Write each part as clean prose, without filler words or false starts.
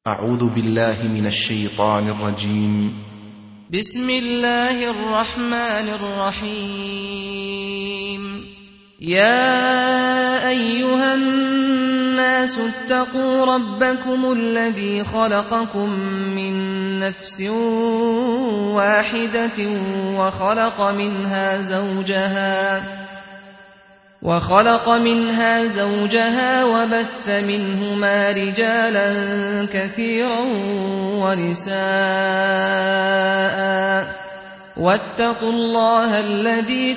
أعوذ بالله من الشيطان الرجيم. بسم الله الرحمن الرحيم. يا أيها الناس اتقوا ربكم الذي خلقكم من نفس واحدة وخلق منها زوجها وبث منهما رجالا كثيرا ونساء، واتقوا الله الذي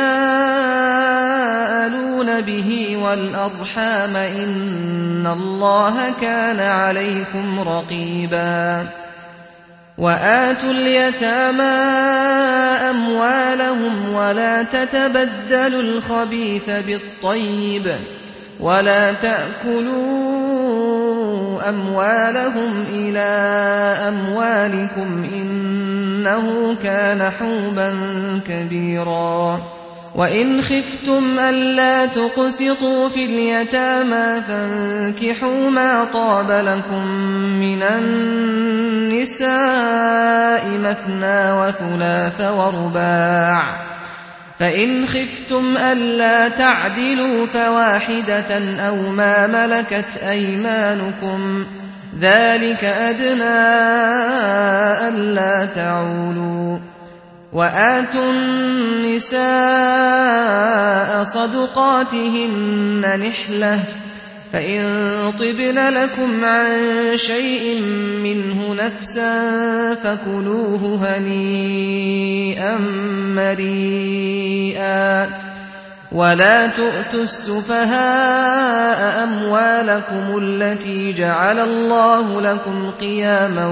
تساءلون به والأرحام إن الله كان عليكم رقيبا. وآتوا اليتامى أموالهم ولا تتبدلوا الخبيث بالطيب ولا تأكلوا أموالهم إلى أموالكم إنه كان حوبا كبيرا. وإن خفتم ألا تقسطوا في اليتامى فانكحوا ما طاب لكم من النساء مثنى وثلاث ورباع، فإن خفتم ألا تعدلوا فواحدة أو ما ملكت أيمانكم ذلك أدنى ألا تعولوا. وآتوا النساء صدقاتهن نحلة، فإن طبن لكم عن شيء منه نفسا فكلوه هنيئا مريئا. ولا تؤتوا السفهاء أموالكم التي جعل الله لكم قياما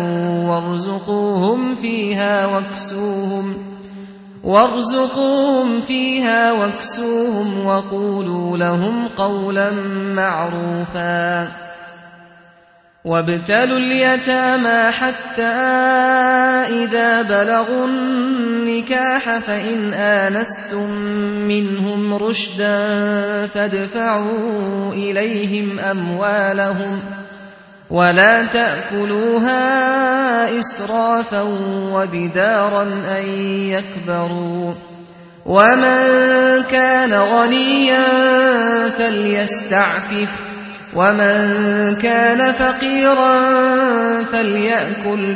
وارزقوهم فيها واكسوهم وقولوا لهم قولا معروفا. وابتلوا اليتامى حتى إذا بلغوا النكاح فإن آنستم منهم رشدا فادفعوا إليهم أموالهم ولا تأكلوها إسرافا وبدارا أن يكبروا. ومن كان غنيا فليستعفف ومن كان فقيرا فليأكل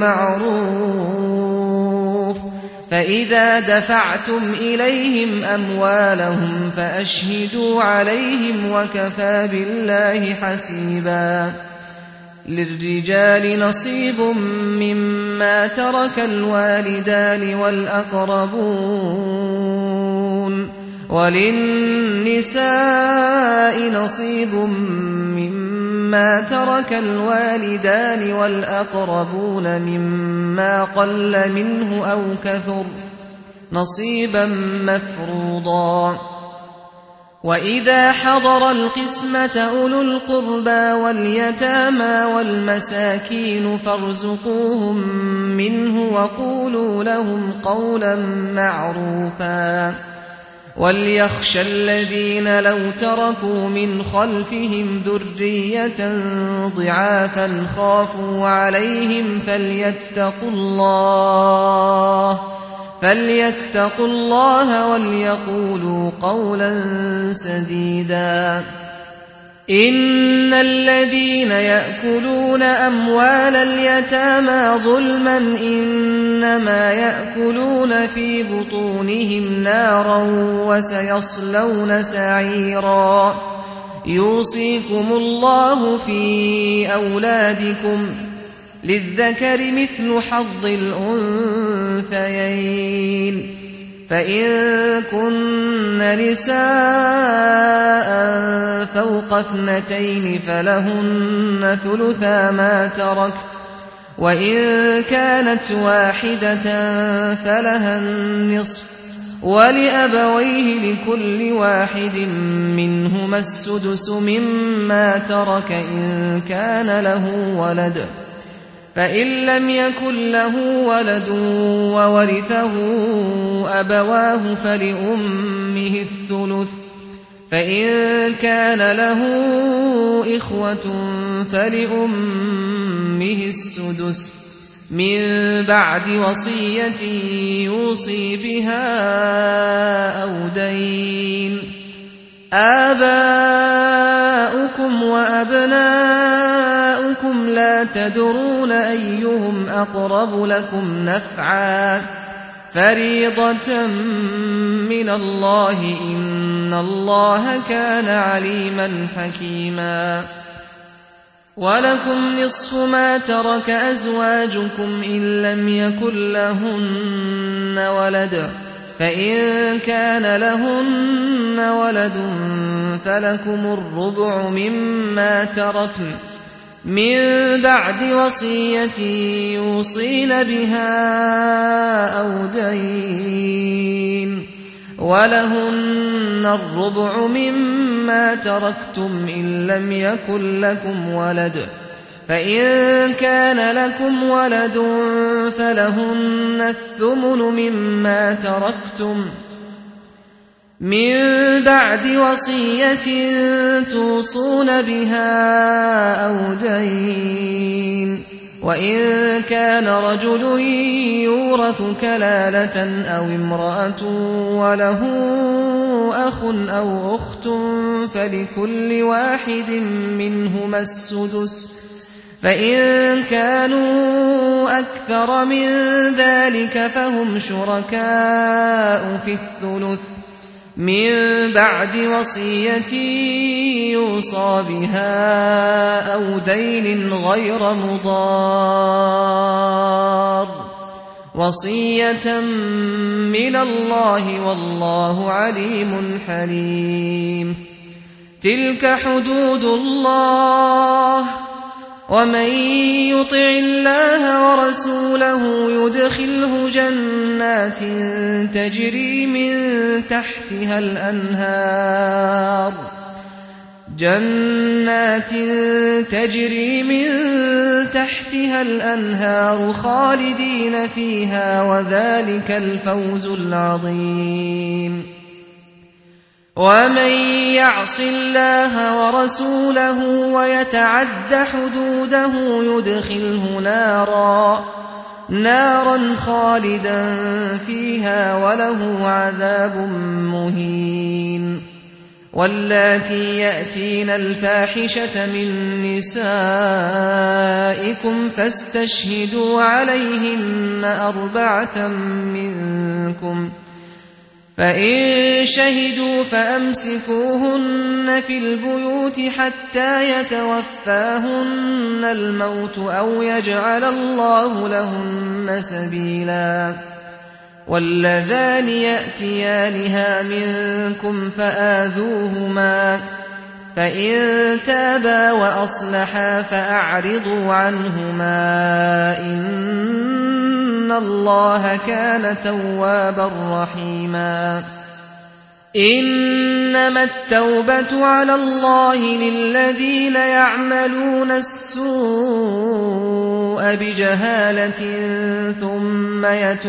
بالمعروف. فإذا دفعتم إليهم أموالهم فأشهدوا عليهم وكفى بالله حسيبا. للرجال نصيب مما ترك الوالدان والأقربون، وللنساء نصيب مما ترك الوالدان والأقربون مما قل منه أو كثر نصيبا مفروضا. وإذا حضر القسمة أولو القربى واليتامى والمساكين فارزقوهم منه وقولوا لهم قولا معروفا. وليخشى الذين لو تركوا من خلفهم ذرية ضعافا خافوا عليهم فليتقوا الله وليقولوا قولا سديدا. إن الذين يأكلون أموال اليتامى ظلما إنما يأكلون في بطونهم نارا وسيصلون سعيرا. يوصيكم الله في أولادكم للذكر مثل حظ الأنثيين، فإن كن نساء فوق 2 فلهن ثلثا ما ترك، وإن كانت واحدة فلها النصف، ولأبويه لكل واحد منهما السدس مما ترك إن كان له ولد، فإن لم يكن له ولد وورثه أبواه فلأمه الثلث، فإن كان له إخوة فلأمه السدس من بعد وصية يوصي بها أو دين. آباؤكم وأبناؤكم لا تدرون أيهم أقرب لكم نفعا فريضة من الله إن الله كان عليما حكيما. ولكم نصف ما ترك أزواجكم إن لم يكن لهن ولد فإن كان لهن ولد فلكم الربع مما تركن من بعد وصية يوصين بها أو دين. ولهن الربع مما تركتم إن لم يكن لكم ولد فإن كان لكم ولد فلهن الثمن مما تركتم من بعد وصية توصون بها أو دين. وإن كان رجل يورث كلالة أو امرأة وله أخ أو أخت فلكل واحد منهما السدس فإن كانوا أكثر من ذلك فهم شركاء في الثلث من بعد وصية يوصى بها أو دين غير مضار وصية من الله والله عليم حليم. تلك حدود الله ومن يطع الله ورسوله يدخله جنات تجري من تحتها الأنهار خالدين فيها وذلك الفوز العظيم. ومن يعص الله ورسوله ويتعد حدوده يدخله نارا خالدا فيها وله عذاب مهين. واللاتي يأتين الفاحشة من نسائكم فاستشهدوا عليهن 4 منكم فإن شهدوا فأمسكوهن في البيوت حتى يتوفاهن الموت أو يجعل الله لهن سبيلا. واللذان يأتيانها منكم فآذوهما فإن تابا وأصلحا فأعرضوا عنهما إن الله كان توابا رحيما. إنما التوبة على الله للذين يعملون السوء بجهالة ثم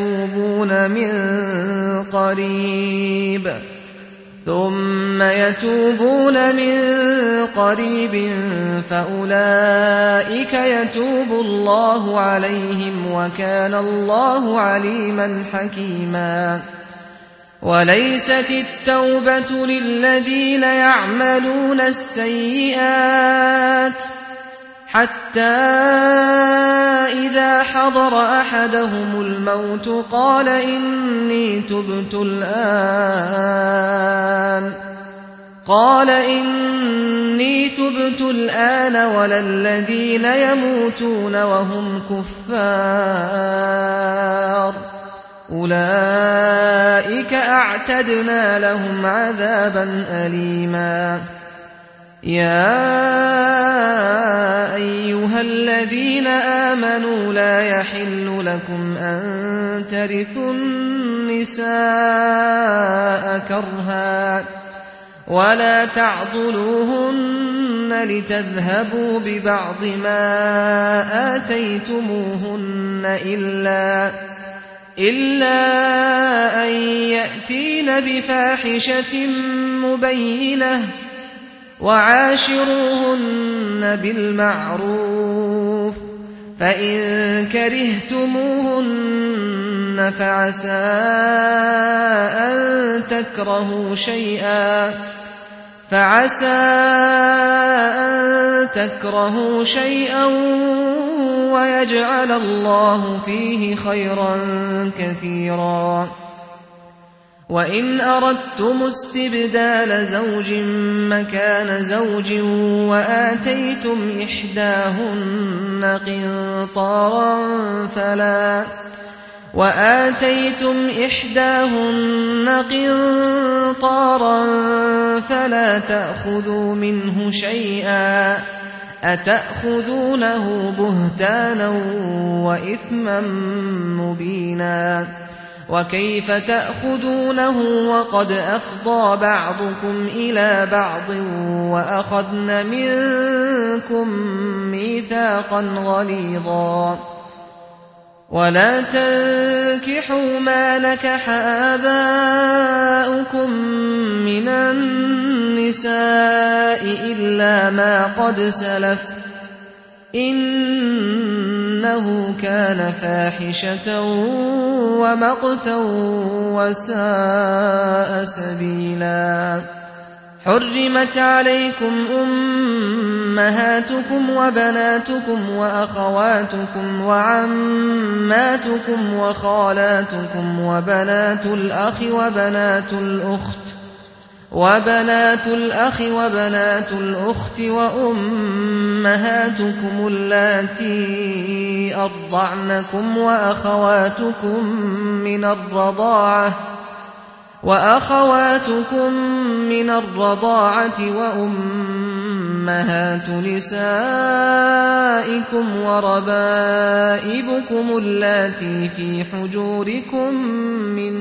يتوبون من قريب فأولئك يتوب الله عليهم وكان الله عليما حكيما. وليست التوبة للذين يعملون السيئات حتى إذا حضر أحدهم الموت قال إني تبت الآن ولا الذين يموتون وهم كفار أولئك أعتدنا لهم عذابا أليما. يا أيها الذين آمنوا لا يحل لكم أن ترثوا النساء كرها ولا تعضلوهن لتذهبوا ببعض ما آتيتموهن إلا أن يأتين بفاحشة مبينة وعاشروهن بالمعروف فإن كرهتموهن فعسى أن تكرهوا شيئا ويجعل الله فيه خيرا كثيرا. وإن أردتم استبدال زوج مكان زوج وآتيتم إحداهن قنطارا فلا تأخذوا منه شيئا أتأخذونه بهتانا وإثما مبينا. وكيف تأخذونه وقد أفضى بعضكم إلى بعض وأخذن منكم ميثاقا غليظا. ولا تنكحوا ما نكح آباؤكم من النساء إلا ما قد سلف إنه كان فاحشة ومقتا وساء سبيلا. حرمت عليكم أمهاتكم وبناتكم وأخواتكم وعماتكم وخالاتكم وبنات الأخ وبنات الأخت وأمهاتكم اللاتي أرضعنكم وأخواتكم من الرضاعة وأمهات نسائكم وربائبكم اللاتي في حجوركم من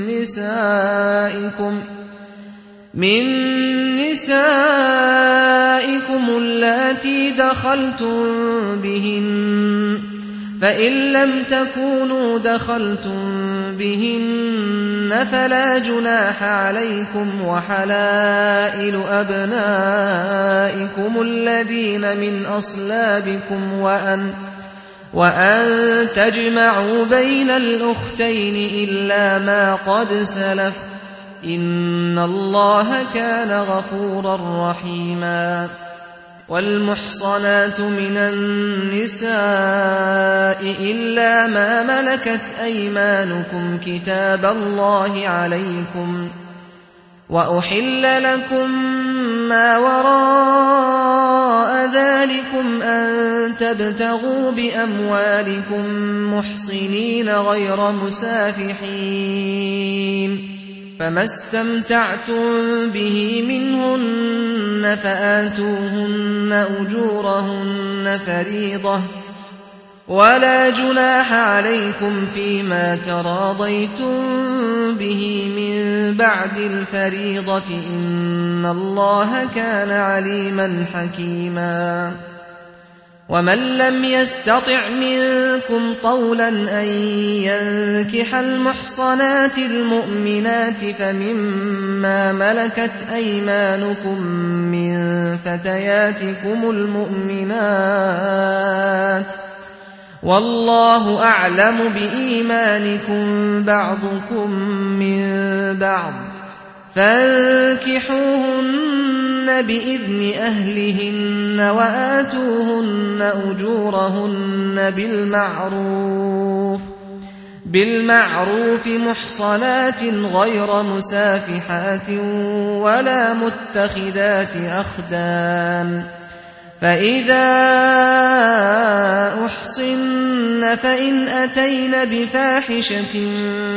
نسائكم اللاتي دخلتم بهن، فإن لم تكونوا دخلتم بهن فلا جناح عليكم. وحلائل أبنائكم الذين من أصلابكم وأن تجمعوا بين الأختين إلا ما قد سلف إن الله كان غفورا رحيما. والمحصنات من النساء إلا ما ملكت أيمانكم كتاب الله عليكم. وأحل لكم ما وراء ذلكم أن تبتغوا بأموالكم محصنين غير مسافحين، فما استمتعتم به منهن فآتوهن أجورهن فريضة، ولا جناح عليكم فيما تراضيتم به من بعد الفريضة إن الله كان عليما حكيما. ومن لم يستطع منكم طولا أن ينكح المحصنات المؤمنات فمما ملكت أيمانكم من فتياتكم المؤمنات، والله أعلم بإيمانكم بعضكم من بعض، فانكحوهن بإذن أهلهن وآتوهن أجورهن بالمعروف محصنات غير مسافحات ولا متخذات أخدان. فإذا أحصن فإن أتين بفاحشة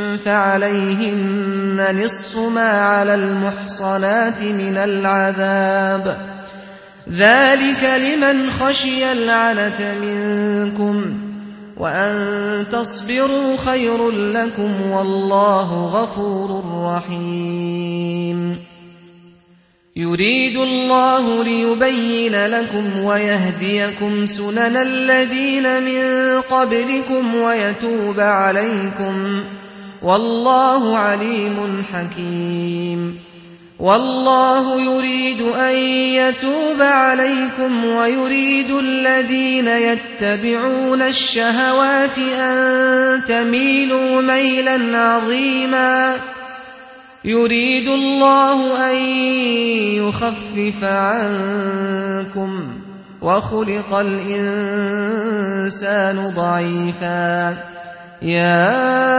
فعليهن نصف ما على المحصنات من العذاب، ذلك لمن خشي العنة منكم، وأن تصبروا خير لكم والله غفور رحيم. يريد الله ليبين لكم ويهديكم سنن الذين من قبلكم ويتوب عليكم، والله عليم حكيم. والله يريد أن يتوب عليكم ويريد الذين يتبعون الشهوات أن تميلوا ميلا عظيما يريد الله أن يخفف عنكم وخلق الإنسان ضعيفا يا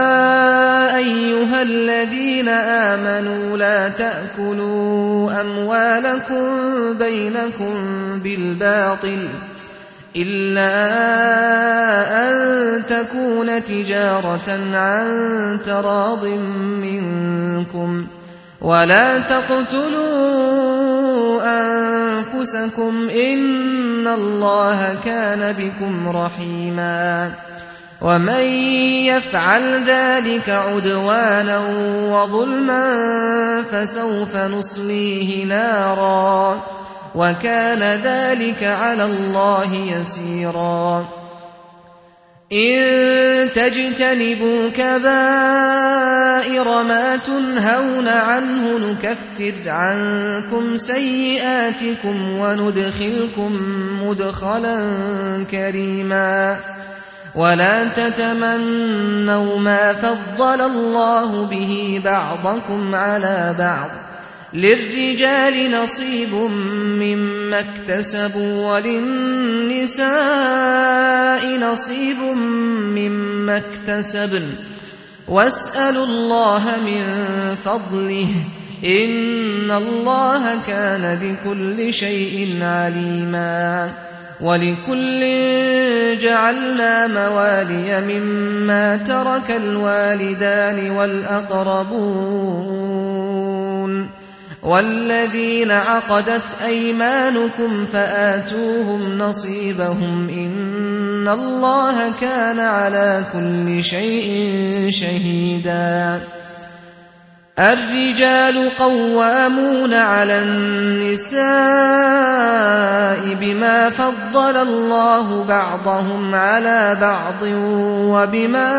أيها الذين آمنوا لا تأكلوا أموالكم بينكم بالباطل إلا أن تكون تجارة عن تراض منكم ولا تقتلوا أنفسكم إن الله كان بكم رحيما ومن يفعل ذلك عدوانا وظلما فسوف نصليه نارا وكان ذلك على الله يسيرا إن تجتنبوا كبائر ما تنهون عنه نكفر عنكم سيئاتكم وندخلكم مدخلا كريما ولا تتمنوا ما فضل الله به بعضكم على بعض للرجال نصيب مما اكتسبوا وللنساء نصيب مما اكتسبن واسألوا الله من فضله إن الله كان بكل شيء عليما ولكل جعلنا موالي مما ترك الوالدان والأقربون والذين عقدت أيمانكم فآتوهم نصيبهم إن الله كان على كل شيء شهيدا الرجال قوامون على النساء بما فضل الله بعضهم على بعض وبما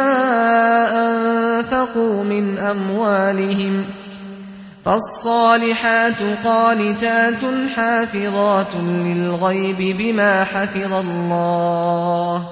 أنفقوا من أموالهم فالصالحات قانتات حافظات للغيب بما حفظ الله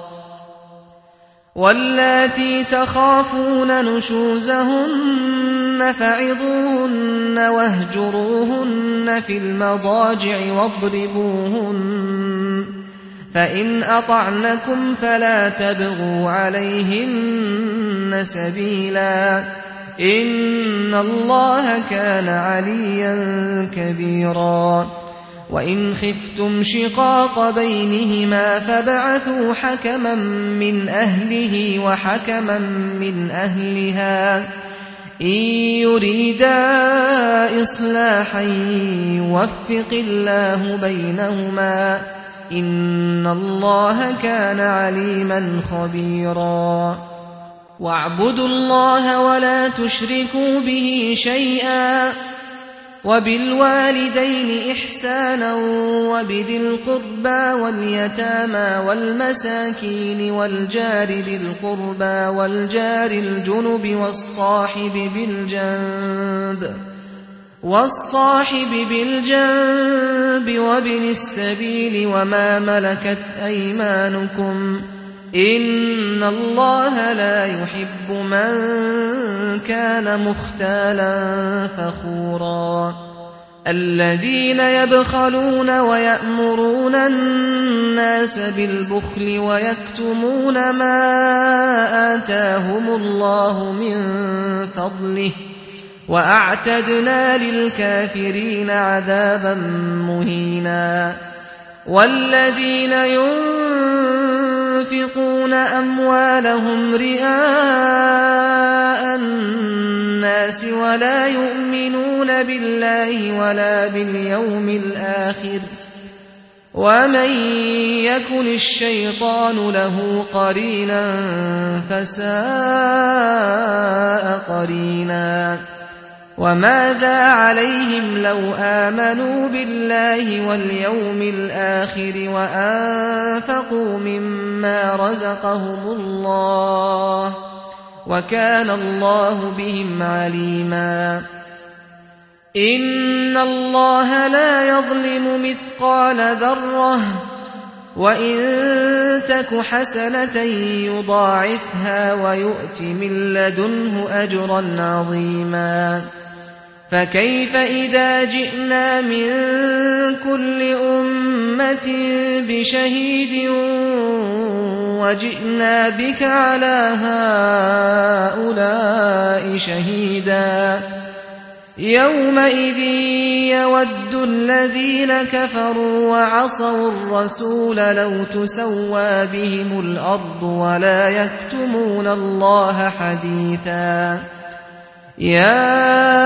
واللاتي تخافون نشوزهن فعظوهن واهجروهن في المضاجع واضربوهن فإن أطعنكم فلا تبغوا عليهن سبيلا إن الله كان عليا كبيرا وإن خفتم شقاق بينهما فابعثوا حكما من أهله وحكما من أهلها إن يريدا إصلاحا يوفق الله بينهما إن الله كان عليما خبيرا واعبدوا الله ولا تشركوا به شيئا وبالوالدين إحسانا وبذي القربى واليتامى والمساكين والجار ذي القربى والجار الجنب والصاحب بالجنب وابن السبيل وما ملكت أيمانكم إن الله لا يحب من كان مختالا فخورا الذين يبخلون ويأمرون الناس بالبخل ويكتمون ما آتاهم الله من فضله وأعتدنا للكافرين عذابا مهينا والذين ينفقون أموالهم رئاء الناس ولا يؤمنون بالله ولا باليوم الآخر ومن يكن الشيطان له قرينا فساء قرينا وماذا عليهم لو آمنوا بالله واليوم الآخر وأنفقوا مما رزقهم الله وكان الله بهم عليما إن الله لا يظلم مثقال ذرة وإن تك حسنة يضاعفها ويؤت من لدنه أجرا عظيما فكيف إذا جئنا من كل أمة بشهيد وجئنا بك على هؤلاء شهيدا يومئذ يود الذين كفروا وعصوا الرسول لو تسوى بهم الأرض ولا يكتمون الله حديثا يا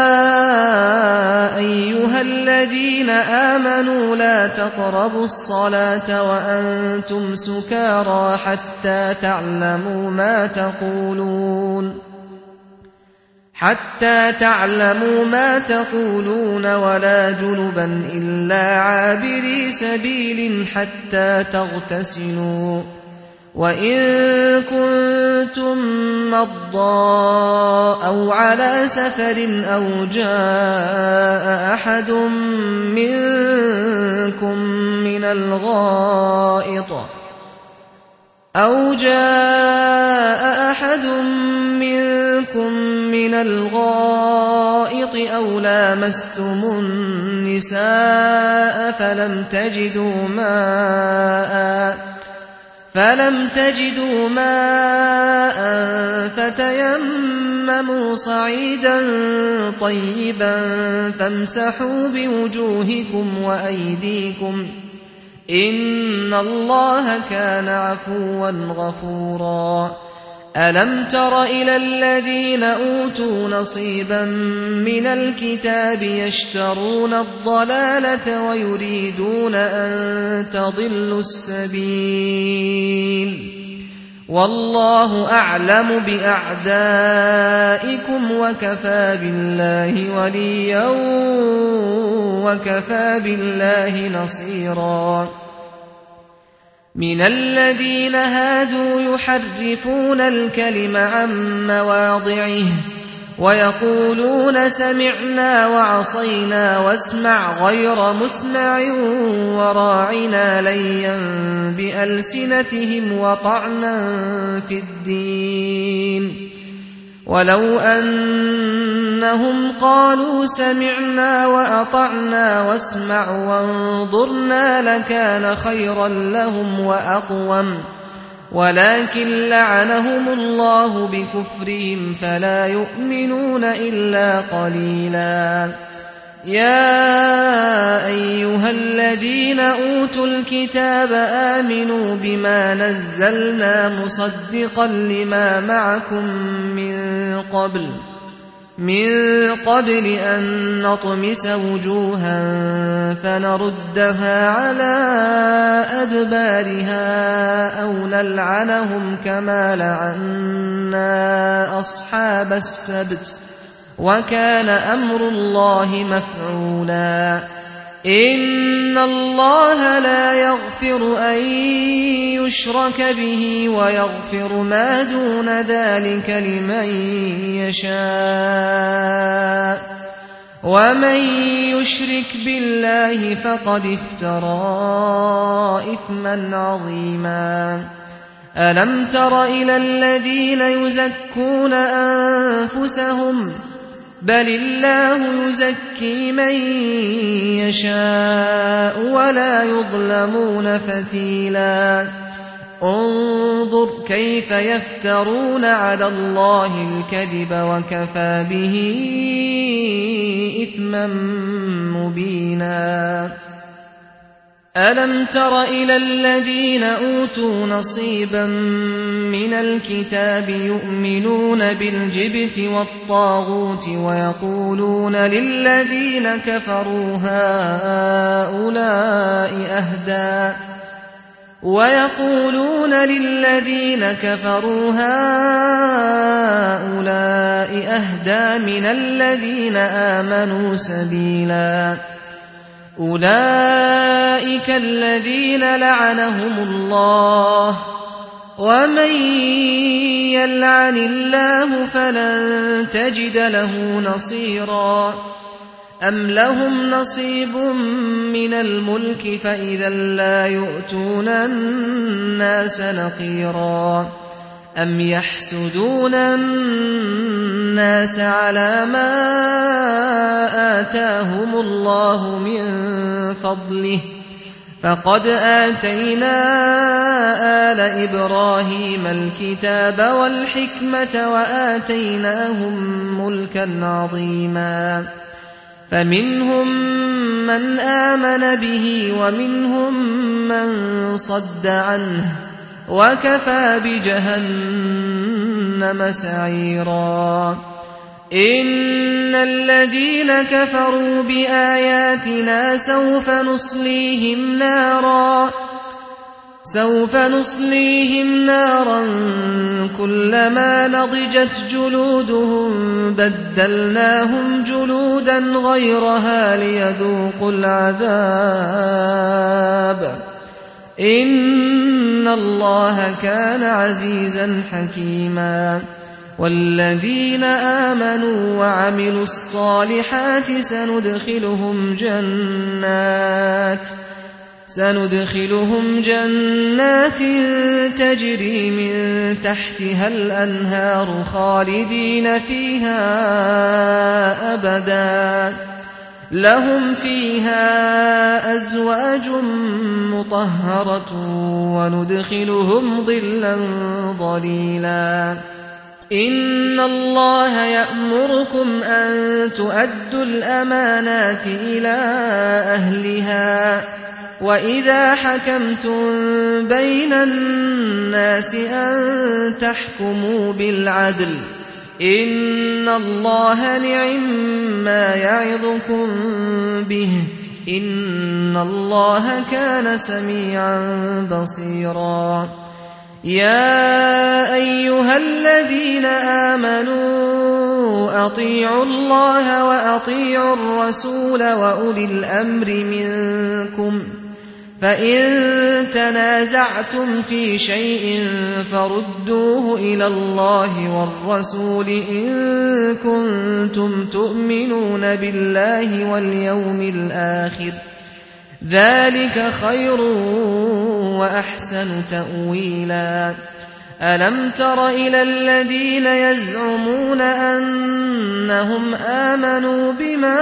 أيها الذين آمنوا لا تقربوا الصلاة وأنتم سكارى حتى تعلموا ما تقولون ولا جنبا إلا عابري سبيل حتى تغتسلوا وإن كنتم مرضى أو على سفر أو جاء أحد منكم من الغائط أو لامستم النساء فلم تجدوا ماء فتيمموا صعيدا طيبا فامسحوا بوجوهكم وأيديكم إن الله كان عفوا غفورا ألم تر إلى الذين أوتوا نصيبا من الكتاب يشترون الضلالة ويريدون أن تضلوا السبيل والله أعلم بأعدائكم وكفى بالله وليا وكفى بالله نصيرا من الذين هادوا يحرفون الكلم عن مواضعه ويقولون سمعنا وعصينا واسمع غير مسمع وراعنا ليا بألسنتهم وطعنا في الدين ولو أنهم قالوا سمعنا وأطعنا واسمع وانظرنا لكان خيرا لهم وأقوم ولكن لعنهم الله بكفرهم فلا يؤمنون إلا قليلا يا أيها الذين أوتوا الكتاب آمنوا بما نزلنا مصدقا لما معكم من قبل أن نطمس وجوها فنردها على أدبارها أو نلعنهم كما لعنا أصحاب السبت وكان أمر الله مفعولا إن الله لا يغفر أن يشرك به ويغفر ما دون ذلك لمن يشاء ومن يشرك بالله فقد افترى إثما عظيما ألم تر إلى الذين يزكون أنفسهم بل الله يزكي من يشاء ولا يظلمون فتيلا انظر كيف يفترون على الله الكذب وكفى به إثما مبينا ألم تر إلى الذين أوتوا نصيبا من الكتاب يؤمنون بالجبت والطاغوت ويقولون للذين كفروا هؤلاء أهدى من الذين آمنوا سبيلا أولئك الذين لعنهم الله ومن يلعن الله فلن تجد له نصيرا أم لهم نصيب من الملك فإذا لا يؤتون الناس نقيرا أم يحسدون الناس على ما آتاهم الله من فضله فقد آتينا آل إبراهيم الكتاب والحكمة وآتيناهم ملكا عظيما فمنهم من آمن به ومنهم من صد عنه وكفى بجهنم سعيرا إن الذين كفروا بآياتنا سوف نصليهم نارا كلما نضجت جلودهم بدلناهم جلودا غيرها ليذوقوا العذاب إن الله كان عزيزا حكيما والذين آمنوا وعملوا الصالحات سندخلهم جنات تجري من تحتها الأنهار خالدين فيها أبدا لهم فيها أزواج مطهرة وندخلهم ظلا ظليلا إن الله يأمركم أن تؤدوا الأمانات إلى أهلها وإذا حكمتم بين الناس أن تحكموا بالعدل إن الله نعما يعظكم به إن الله كان سميعا بصيرا يا أيها الذين آمنوا أطيعوا الله وأطيعوا الرسول وأولي الأمر منكم فإن تنازعتم في شيء فردوه إلى الله والرسول إن كنتم تؤمنون بالله واليوم الآخر ذلك خير وأحسن تأويلا ألم تر إلى الذين يزعمون أنهم آمنوا بما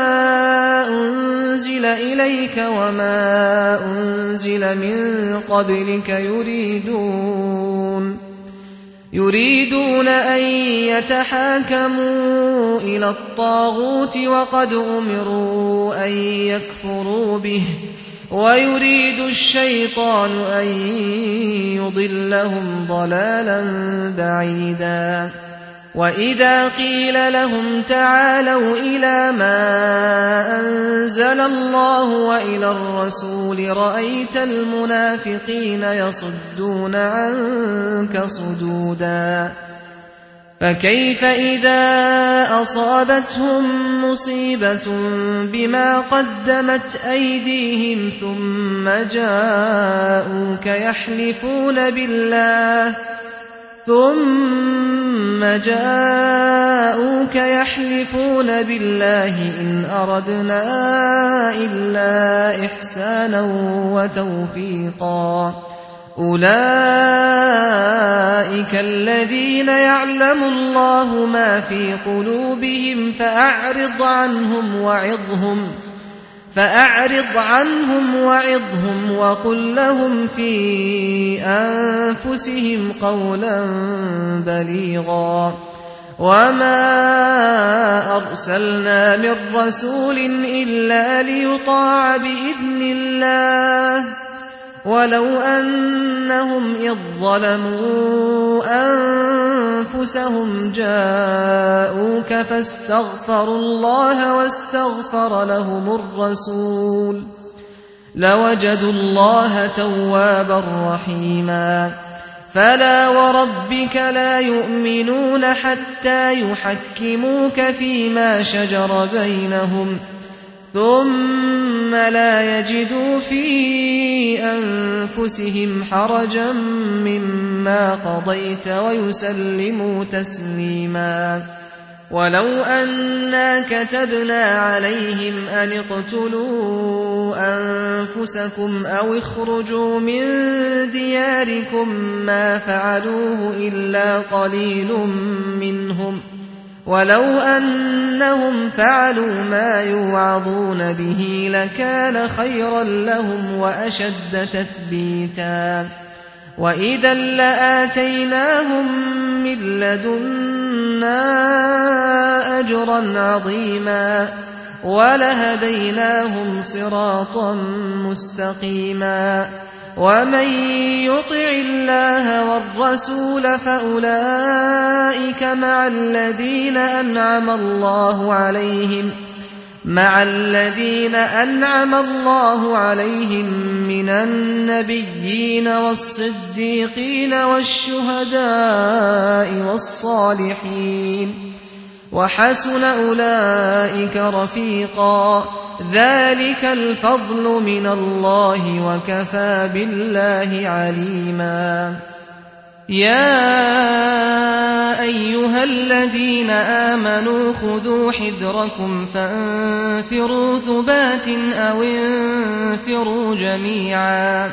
أنزل إليك وما أنزل من قبلك يريدون أن يتحاكموا إلى الطاغوت وقد أمروا أن يكفروا به ويريد الشيطان أن يضلهم ضلالا بعيدا وإذا قيل لهم تعالوا إلى ما أنزل الله وإلى الرسول رأيت المنافقين يصدون عنك صدودا فكيف إذا أصابتهم مصيبة بما قدمت أيديهم ثم جاءوك يحلفون بالله إن أردنا إلا إحسانا وتوفيقا أولئك الذين يعلم الله ما في قلوبهم فأعرض عنهم وعظهم وقل لهم في أنفسهم قولا بليغا وما أرسلنا من رسول إلا ليطاع بإذن الله ولو أنهم إذ ظلموا أنفسهم جاءوك فاستغفروا الله واستغفر لهم الرسول لوجدوا الله توابا رحيما فلا وربك لا يؤمنون حتى يحكموك فيما شجر بينهم ثم لا يجدوا في أنفسهم حرجا مما قضيت ويسلموا تسليما ولو أنا كتبنا عليهم أن اقتلوا أنفسكم أو اخرجوا من دياركم ما فعلوه إلا قليل منهم ولو أنهم فعلوا ما يوعظون به لكان خيرا لهم وأشد تثبيتا وإذا لآتيناهم من لدنا أجرا عظيما ولهديناهم صراطا مستقيما ومن يطع الله والرسول فأولئك مع الذين أنعم الله عليهم من النبيين والصديقين والشهداء والصالحين وحسن أولئك رفيقا ذلك الفضل من الله وكفى بالله عليما يا أيها الذين آمنوا خذوا حذركم فانفروا ثبات أو انفروا جميعا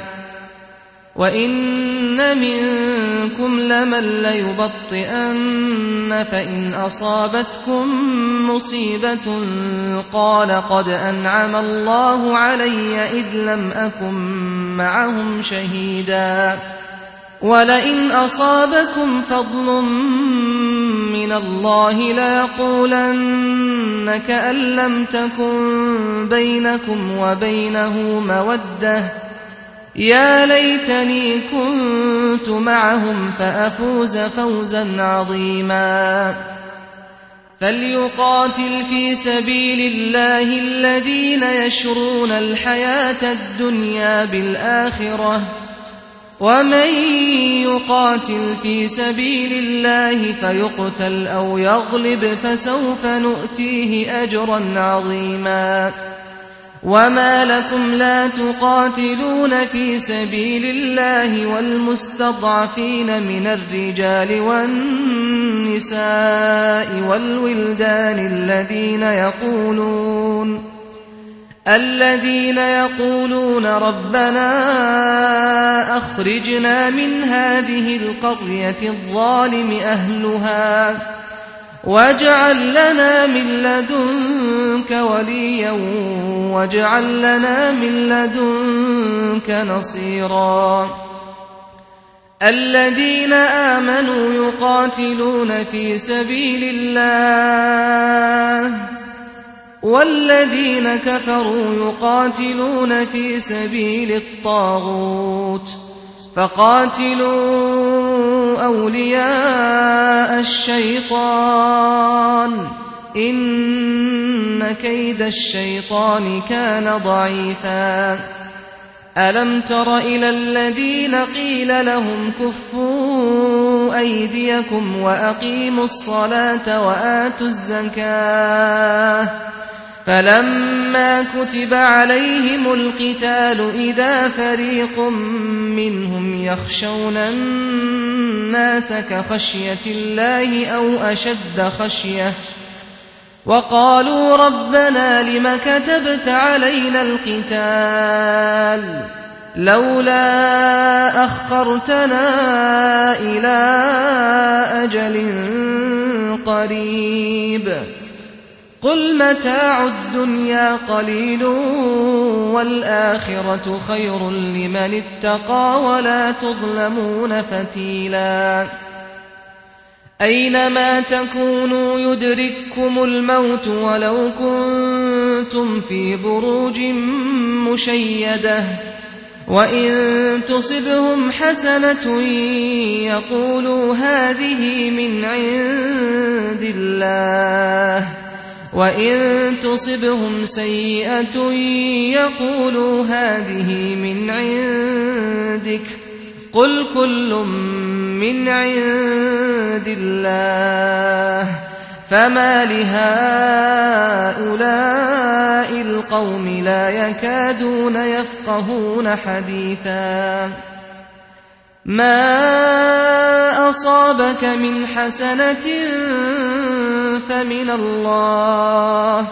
وإن منكم لمن ليبطئن فإن أصابتكم مصيبة قال قد أنعم الله علي إذ لم أكن معهم شهيدا ولئن أصابكم فضل من الله ليقولن كأن لم تكن بينكم وبينه مودة يا ليتني كنت معهم فأفوز فوزا عظيما فليقاتل في سبيل الله الذين يشرون الحياة الدنيا بالآخرة ومن يقاتل في سبيل الله فيقتل أو يغلب فسوف نؤتيه أجرا عظيما وما لكم لا تقاتلون في سبيل الله والمستضعفين من الرجال والنساء والولدان الذين يقولون ربنا أخرجنا من هذه القرية الظالم أهلها واجعل لنا من لدنك وليا واجعل لنا من لدنك نصيرا الذين آمنوا يقاتلون في سبيل الله والذين كفروا يقاتلون في سبيل الطاغوت فقاتلوا أولياء الشيطان إن كيد الشيطان كان ضعيفا ألم تر إلى الذين قيل لهم كفوا أيديكم وأقيموا الصلاة وآتوا الزكاة فلما كتب عليهم القتال إذا فريق منهم يخشون الناس كخشية الله أو أشد خشية وقالوا ربنا لم كتبت علينا القتال لولا أخرتنا إلى أجل قريب قل متاع الدنيا قليل والآخرة خير لمن اتقى ولا تظلمون فتيلا أينما تكونوا يدرككم الموت ولو كنتم في بروج مشيدة وإن تصبهم حسنة يقولوا هذه من عند الله وإن تصبهم سيئة يقولوا هذه من عندك قل كل من عند الله فما لهؤلاء القوم لا يكادون يفقهون حديثا ما أصابك من حسنة فمن الله،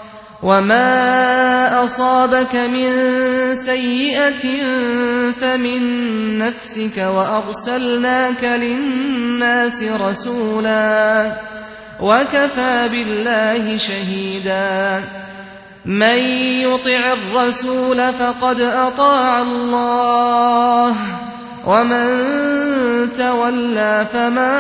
وما أصابك من سيئة فمن نفسك، وأرسلناك للناس رسولا وكفى بالله شهيدا. من يطع الرسول فقد أطاع الله، ومن تولى فما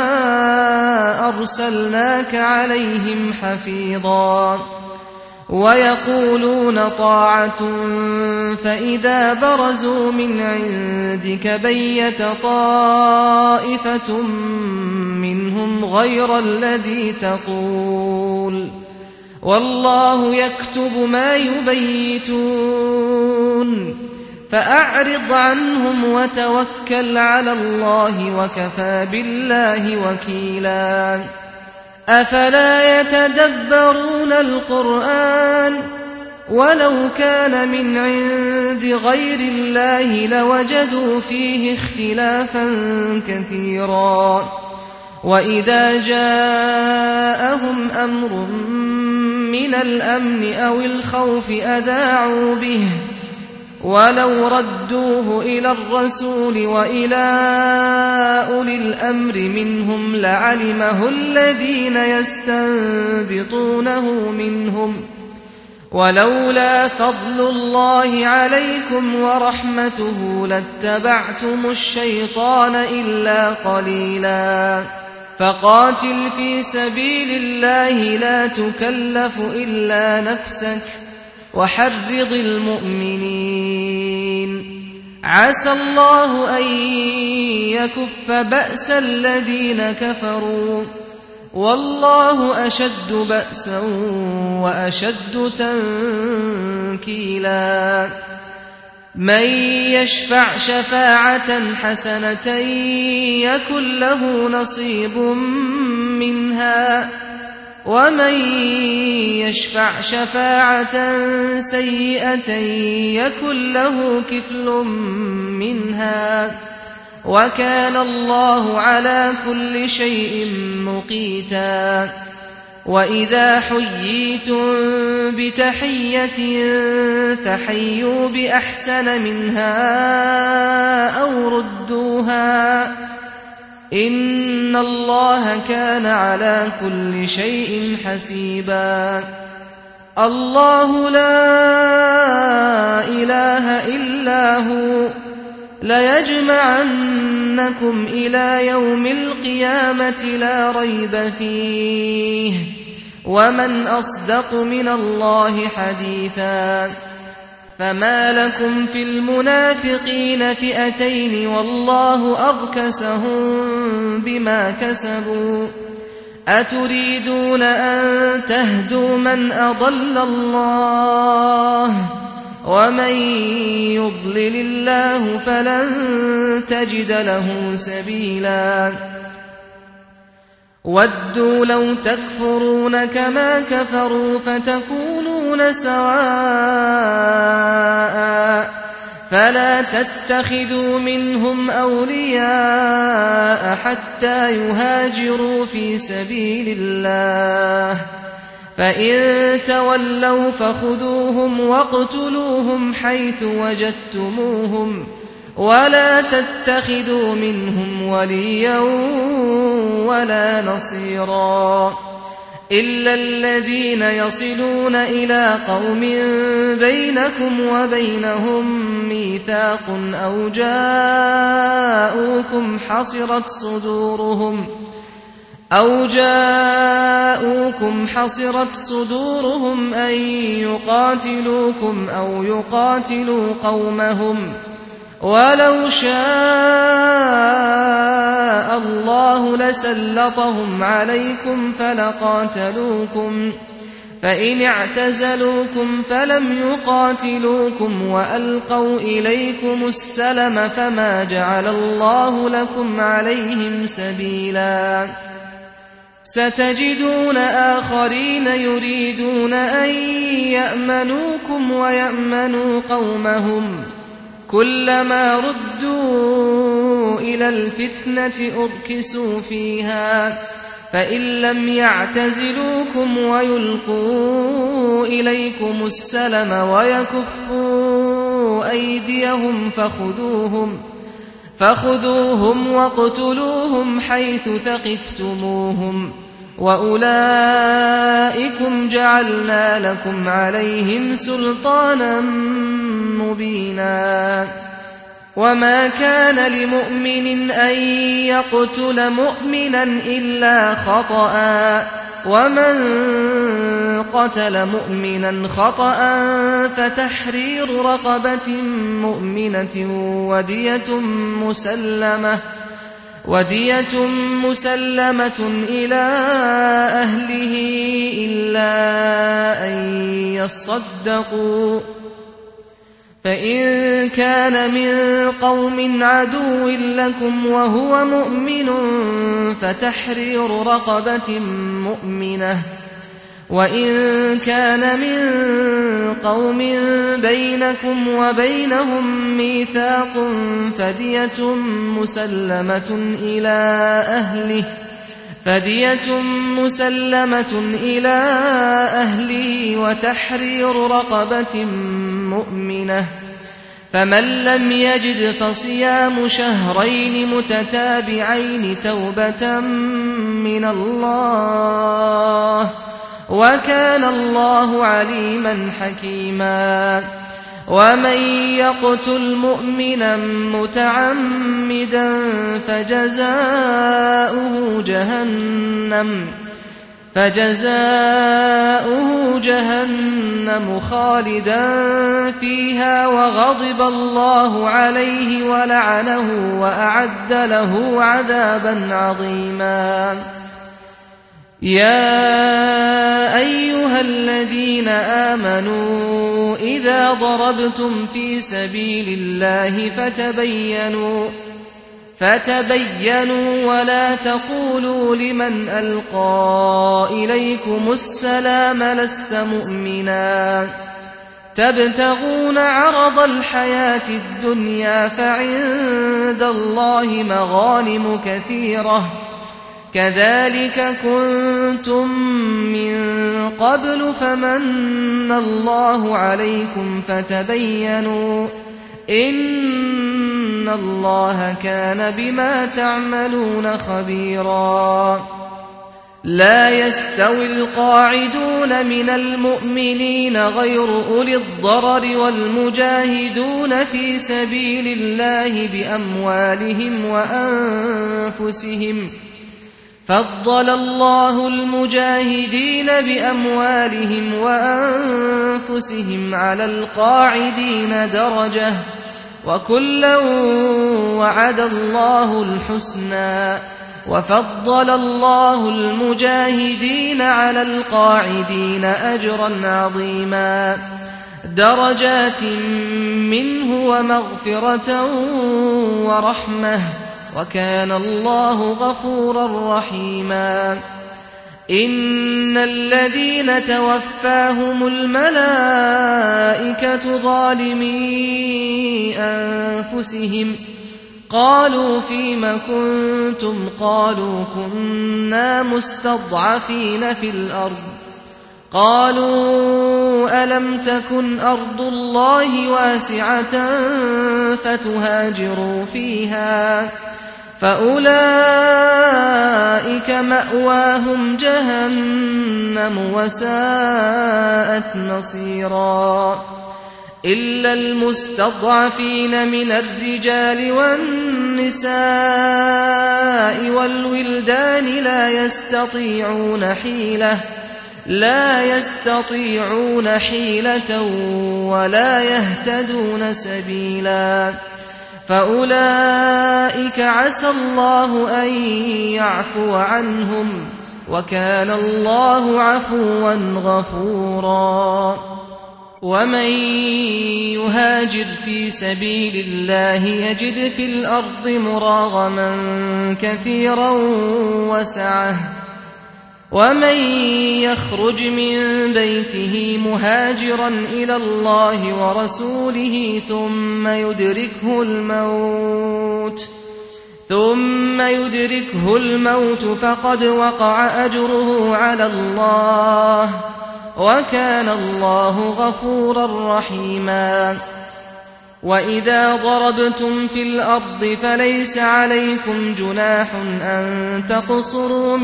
أرسلناك عليهم حفيظا. ويقولون طاعة فإذا برزوا من عندك بيت طائفة منهم غير الذي تقول، والله يكتب ما يبيتون. فأعرض عنهم وتوكل على الله، وكفى بالله وكيلا. أفلا يتدبرون القرآن؟ ولو كان من عند غير الله لوجدوا فيه اختلافا كثيرا. وإذا جاءهم أمر من الأمن أو الخوف أذاعوا به، ولو ردوه إلى الرسول وإلى أولي الأمر منهم لعلمه الذين يستنبطونه منهم، ولولا فضل الله عليكم ورحمته لاتبعتم الشيطان إلا قليلا. فقاتل في سبيل الله لا تكلف إلا نفسك، وحرض المؤمنين. عسى الله أن يكف بأس الذين كفروا، والله أشد بأسا وأشد تنكيلا. من يشفع شفاعة حسنة يكن له نصيب منها، ومن يشفع شفاعة سيئة يكن له كفل منها، وكان الله على كل شيء مقيتا. وإذا حييتم بتحية فحيوا بأحسن منها أو ردوها، إن الله كان على كل شيء حسيبا. الله لا إله إلا هو، ليجمعنكم إلى يوم القيامة لا ريب فيه، ومن أصدق من الله حديثا. فما لكم في المنافقين فئتين والله أركسهم بما كسبوا، أتريدون أن تهدوا من أضل الله، ومن يضلل الله فلن تجد له سبيلا. ودوا لو تكفرون كما كفروا فتكونون سواء، فلا تتخذوا منهم أولياء حتى يهاجروا في سبيل الله، فإن تولوا فخذوهم واقتلوهم حيث وجدتموهم، ولا تتخذوا منهم وليا ولا نصيرا، إلا الذين يصلون إلى قوم بينكم وبينهم ميثاق أو جاءوكم حصرت صدورهم أن يقاتلوكم أو يقاتلوا قومهم، ولو شاء الله لسلطهم عليكم فلقاتلوكم، فإن اعتزلوكم فلم يقاتلوكم وألقوا إليكم السلم فما جعل الله لكم عليهم سبيلا. ستجدون آخرين يريدون أن يأمنوكم ويأمنوا قومهم، كلما ردوا إلى الفتنة أركسوا فيها فإن لم يعتزلوكم ويلقوا إليكم السلم ويكفوا أيديهم فخذوهم واقتلوهم حيث ثقفتموهم وأولئكم جعلنا لكم عليهم سلطانا مبينا وما كان لمؤمن أن يقتل مؤمنا إلا خطأ ومن قتل مؤمنا خطأ فتحرير رقبة مؤمنة ودية مسلمة إلى أهله إلا أن يصدقوا فإن كان من قوم عدو لكم وهو مؤمن فتحرير رقبة مؤمنة وإن كان من قوم بينكم وبينهم ميثاق فدية مسلمة إلى أهله وتحرير رقبة مؤمنة فمن لم يجد فصيام شهرين متتابعين توبة من الله وكان الله عليما حكيما ومن يقتل مؤمنا متعمدا فجزاؤه جهنم خالدا فيها وغضب الله عليه ولعنه وأعد له عذابا عظيما يا أيها الذين آمنوا إذا ضربتم في سبيل الله فتبينوا ولا تقولوا لمن ألقى إليكم السلام لست مؤمنا تبتغون عرض الحياة الدنيا فعند الله مغانم كثيرة كذلك كنتم من قبل فمن الله عليكم فتبينوا إن الله كان بما تعملون خبيرا لا يستوي القاعدون من المؤمنين غير أولي الضرر والمجاهدون في سبيل الله بأموالهم وأنفسهم فضل الله المجاهدين بأموالهم وأنفسهم على القاعدين درجة وكلا وعد الله الحسنى وفضل الله المجاهدين على القاعدين أجرا عظيما درجات منه ومغفرة ورحمة وكان الله غفورا رحيما إن الذين توفاهم الملائكة ظالمي أنفسهم قالوا فيم كنتم قالوا كنا مستضعفين في الأرض قالوا ألم تكن أرض الله واسعة فتهاجروا فيها فأولئك مأواهم جهنم وساءت مصيرا إلا المستضعفين من الرجال والنساء والولدان لا يستطيعون حيلة ولا يهتدون سبيلا فأولئك عسى الله أن يعفو عنهم وكان الله عفوا غفورا ومن يهاجر في سبيل الله يجد في الأرض مراغما كثيرا وسعة ومن يخرج من بيته مهاجرا إلى الله ورسوله ثم ثم يدركه الموت فقد وقع أجره على الله وكان الله غفورا رحيما وإذا ضربتم في الأرض فليس عليكم جناح أن تقصروا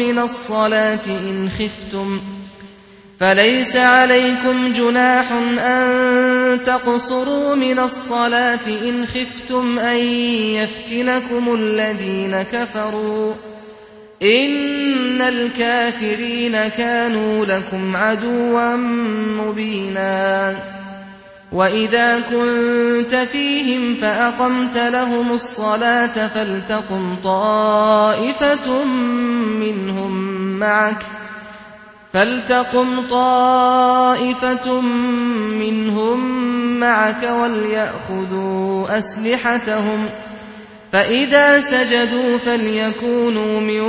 من الصلاة إن خفتم أن يفتنكم الذين كفروا إن الكافرين كانوا لكم عدوا مبينا وإذا كنت فيهم فأقمت لهم الصلاة فلتقم طائفة منهم معك وليأخذوا أسلحتهم فإذا سجدوا فليكونوا من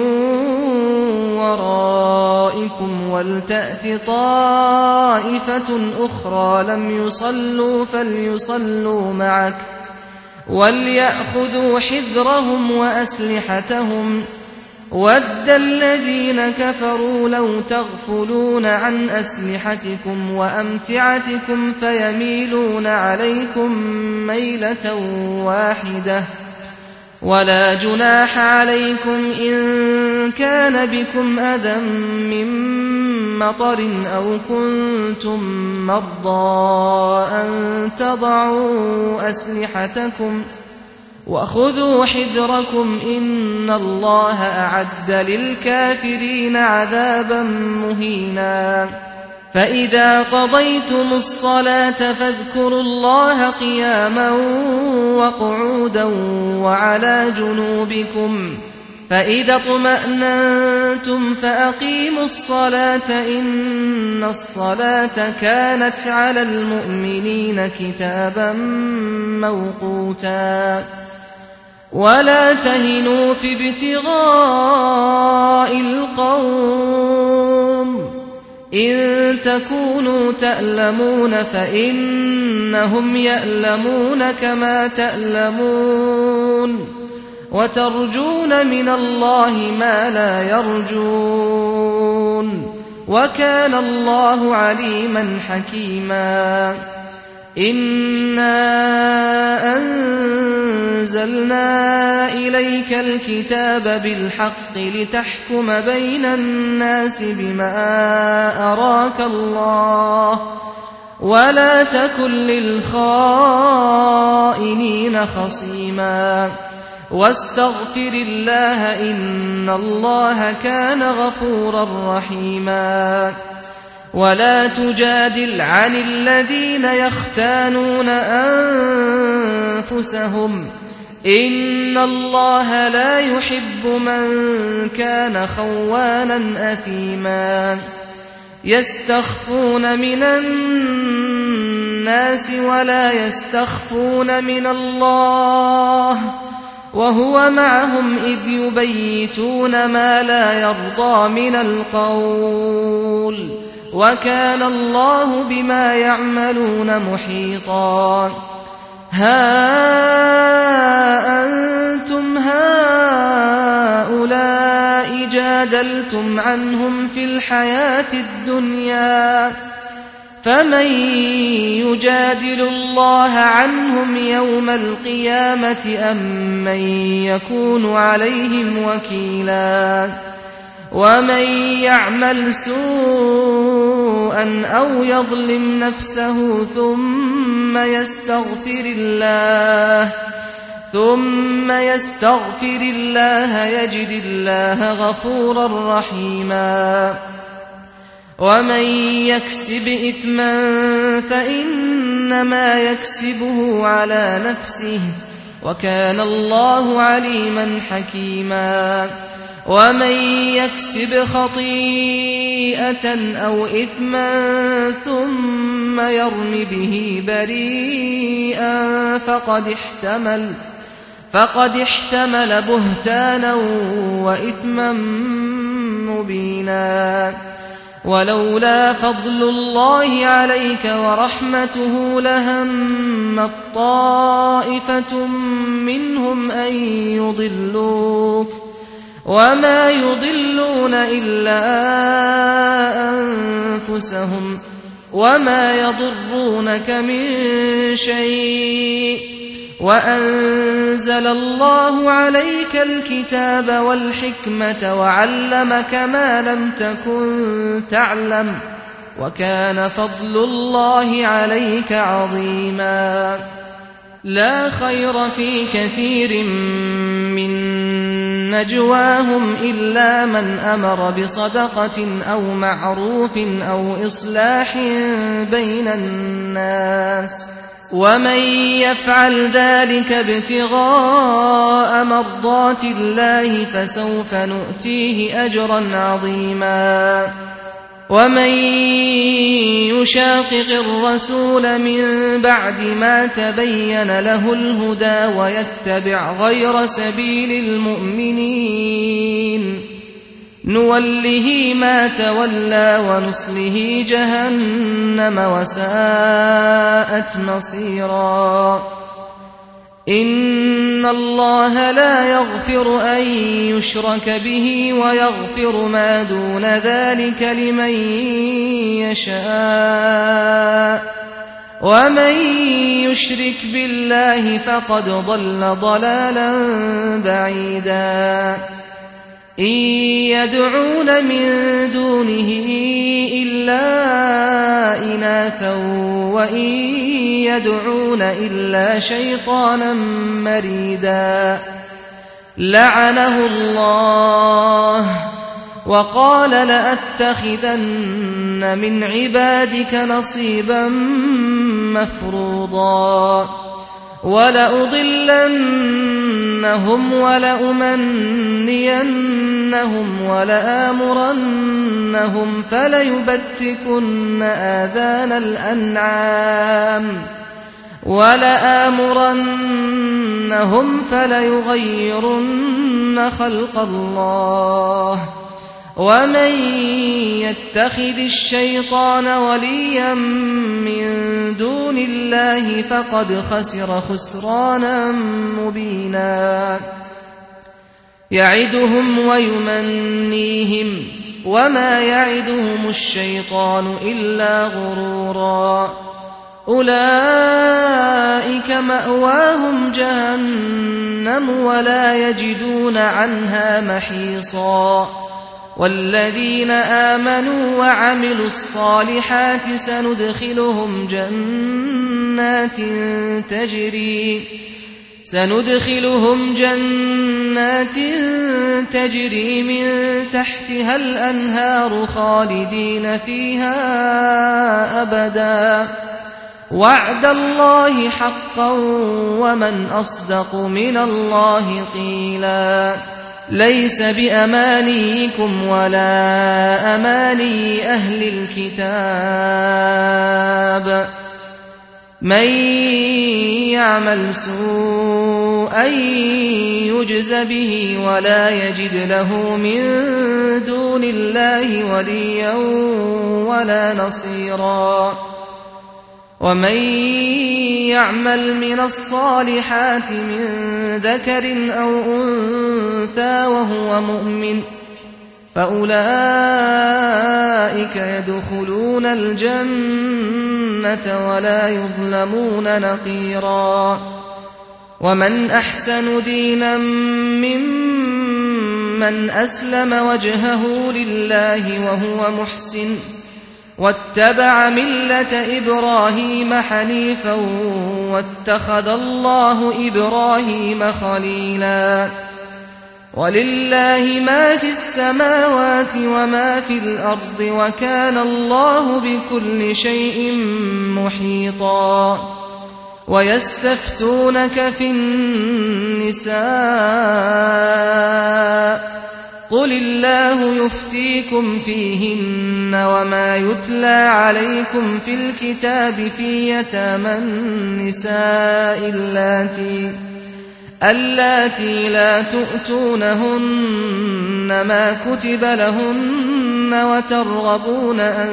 ورائكم ولتأت طائفة أخرى لم يصلوا فليصلوا معك وليأخذوا حذرهم وأسلحتهم وَدَّ الَّذِينَ كَفَرُوا لَوْ تَغْفُلُونَ عَنْ أَسْلِحَتِكُمْ وَأَمْتِعَتِكُمْ فَيَمِيلُونَ عَلَيْكُمْ مَيْلَةً وَاحِدَةً وَلَا جُنَاحَ عَلَيْكُمْ إِن كَانَ بِكُمْ أَذًى مِّن مَّطَرٍ أَوْ كُنتُم مَّرْضَىٰ أَن تَضَعُوا أَسْلِحَتَكُمْ وَخُذُوا حِذْرَكُمْ إِنَّ اللَّهَ أَعَدَّ لِلْكَافِرِينَ عَذَابًا مُّهِينًا فَإِذَا قَضَيْتُمُ الصَّلَاةَ فاذكروا اللَّهَ قِيَامًا وَقُعُودًا وَعَلَى جُنُوبِكُمْ فَإِذَا اطْمَأْنَنتُمْ فَأَقِيمُوا الصَّلَاةَ إِنَّ الصَّلَاةَ كَانَتْ عَلَى الْمُؤْمِنِينَ كِتَابًا مَّوْقُوتًا وَلَا تَهِنُوا فِي ابْتِغَاءِ الْقَوْمِ إِن تَكُونُوا تَأْلَمُونَ فَإِنَّهُمْ يَأْلَمُونَ كَمَا تَأْلَمُونَ وَتَرْجُونَ مِنَ اللَّهِ مَا لَا يَرْجُونَ وَكَانَ اللَّهُ عَلِيمًا حَكِيمًا إِنَّا أَنزَلْنَا إِلَيْكَ الْكِتَابَ بِالْحَقِّ لِتَحْكُمَ بَيْنَ النَّاسِ بِمَا أَرَاكَ اللَّهُ وَلَا تَكُن لِّلْخَائِنِينَ خَصِيمًا وَاسْتَغْفِرِ اللَّهَ إِنَّ اللَّهَ كَانَ غَفُورًا رَّحِيمًا وَلَا تُجَادِلْ عَنِ الَّذِينَ يَخْتَانُونَ أَنفُسَهُمْ إِنَّ اللَّهَ لَا يُحِبُّ مَن كَانَ خَوَّانًا أَثِيمًا يَسْتَخْفُونَ مِنَ النَّاسِ وَلَا يَسْتَخْفُونَ مِنَ اللَّهِ وَهُوَ مَعَهُمْ إِذْ يُبَيِّتُونَ مَا لَا يَرْضَىٰ مِنَ الْقَوْلِ وَكَانَ اللَّهُ بِمَا يَعْمَلُونَ مُحِيطًا هَا أَنتُمْ هَٰؤُلَاءِ جَادَلْتُمْ عَنْهُمْ فِي الْحَيَاةِ الدُّنْيَا فَمَن يُجَادِلُ اللَّهَ عَنْهُمْ يَوْمَ الْقِيَامَةِ أَم مَّن يَكُونُ عَلَيْهِمْ وَكِيلًا وَمَن يَعْمَلْ سُوءًا أَوْ يَظْلِمْ نَفْسَهُ ثُمَّ يَسْتَغْفِرِ اللَّهَ يَجِدِ اللَّهَ غَفُورًا رَّحِيمًا وَمَن يَكْسِبْ إِثْمًا فَإِنَّمَا يَكْسِبُهُ عَلَىٰ نَفْسِهِ وَكَانَ اللَّهُ عَلِيمًا حَكِيمًا وَمَن يَكْسِبْ خَطِيئَةً أَوْ إِثْمًا ثُمَّ يَرْمِ بِهِ بَرِيئًا فَقَدِ احْتَمَلَ بُهْتَانًا وَإِثْمًا مُّبِينًا ولولا فضل الله عليك ورحمته لهمت طائفة منهم أن يضلوك وما يضلون إلا أنفسهم وما يضرونك من شيء وأنزل الله عليك الكتاب والحكمة وعلمك ما لم تكن تعلم وكان فضل الله عليك عظيما لا خير في كثير من نجواهم إلا من أمر بصدقة أو معروف أو إصلاح بين الناس ومن يفعل ذلك ابتغاء مرضات الله فسوف نؤتيه أجرا عظيما ومن يشاقق الرسول من بعد ما تبين له الهدى ويتبع غير سبيل المؤمنين نوله ما تولى ونصله جهنم وساءت مصيرا إن الله لا يغفر أن يشرك به ويغفر ما دون ذلك لمن يشاء ومن يشرك بالله فقد ضل ضلالا بعيدا إن يدعون من دونه إلا إناثا وإن يدعون إلا شيطانا مريدا لعنه الله وقال لأتخذن من عبادك نصيبا مفروضا ولأضلنهم ولأمنينهم ولآمرنهم فليبتكن آذان الأنعام ولآمرنهم فليغيرن خلق الله ومن يتخذ الشيطان وليا من دون الله فقد خسر خسرانا مبينا يعدهم ويمنيهم وما يعدهم الشيطان إلا غرورا أولئك مأواهم جهنم ولا يجدون عنها محيصا والذين آمنوا وعملوا الصالحات سندخلهم جنات تجري من تحتها الأنهار خالدين فيها أبدا وعد الله حقا ومن أصدق من الله قيلا ليس بأمانيكم ولا أماني أهل الكتاب من يعمل سوءا يجز به ولا يجد له من دون الله وليا ولا نصيرا ومن يعمل من الصالحات من ذكر أو أنثى وهو مؤمن فأولئك يدخلون الجنة ولا يظلمون نقيرا ومن أحسن دينا ممن أسلم وجهه لله وهو محسن واتبع ملة إبراهيم حنيفا واتخذ الله إبراهيم خليلا ولله ما في السماوات وما في الأرض وكان الله بكل شيء محيطا ويستفتونك في النساء قل الله يفتيكم فيهن وما يتلى عليكم في الكتاب في يتامى النساء اللاتي لا تؤتونهن ما كتب لهن وترغبون أن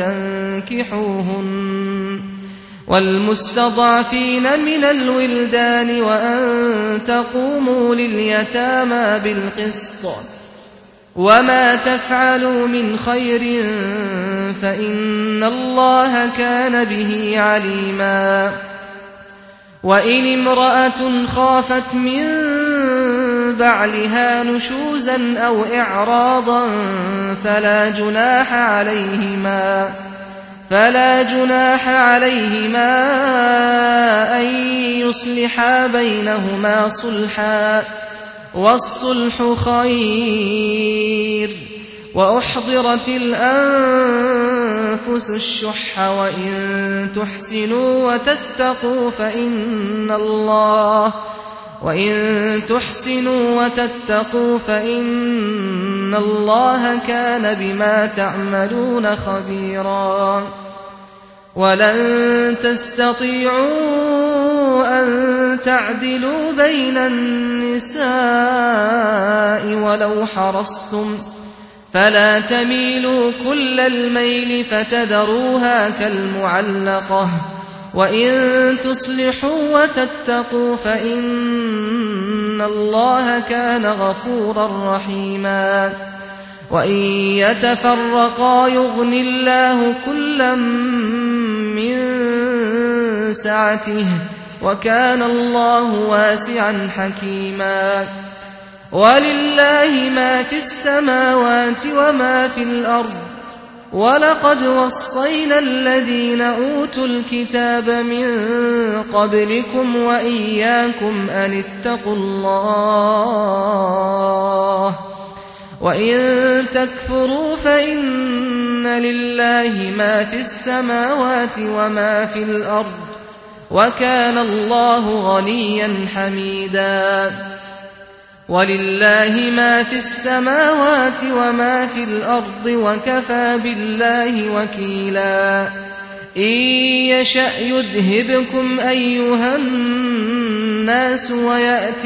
تنكحوهن والمستضعفين من الولدان وأن تقوموا لليتامى بالقسط وما تفعلوا من خير فإن الله كان به عليما وإن امرأة خافت من بعلها نشوزا أو إعراضا فلا جناح عليهما أن يصلحا بينهما صلحا والصلح خير وأحضرت الأنفس الشح وإن تحسنوا وتتقوا فإن الله كان بما تعملون خبيرا ولن تستطيعوا أن تعدلوا بين النساء ولو حرصتم فلا تميلوا كل الميل فتذروها كالمعلقة وإن تصلحوا وتتقوا فإن الله كان غفورا رحيما وإن يتفرقا يغن الله كلا من سعته وكان الله واسعا حكيما ولله ما في السماوات وما في الأرض ولقد وصينا الذين أوتوا الكتاب من قبلكم وإياكم أن اتقوا الله وإن تكفروا فإن لله ما في السماوات وما في الأرض وكان الله غنيا حميدا ولله ما في السماوات وما في الأرض وكفى بالله وكيلا إن يشأ يذهبكم أيها الناس ويأت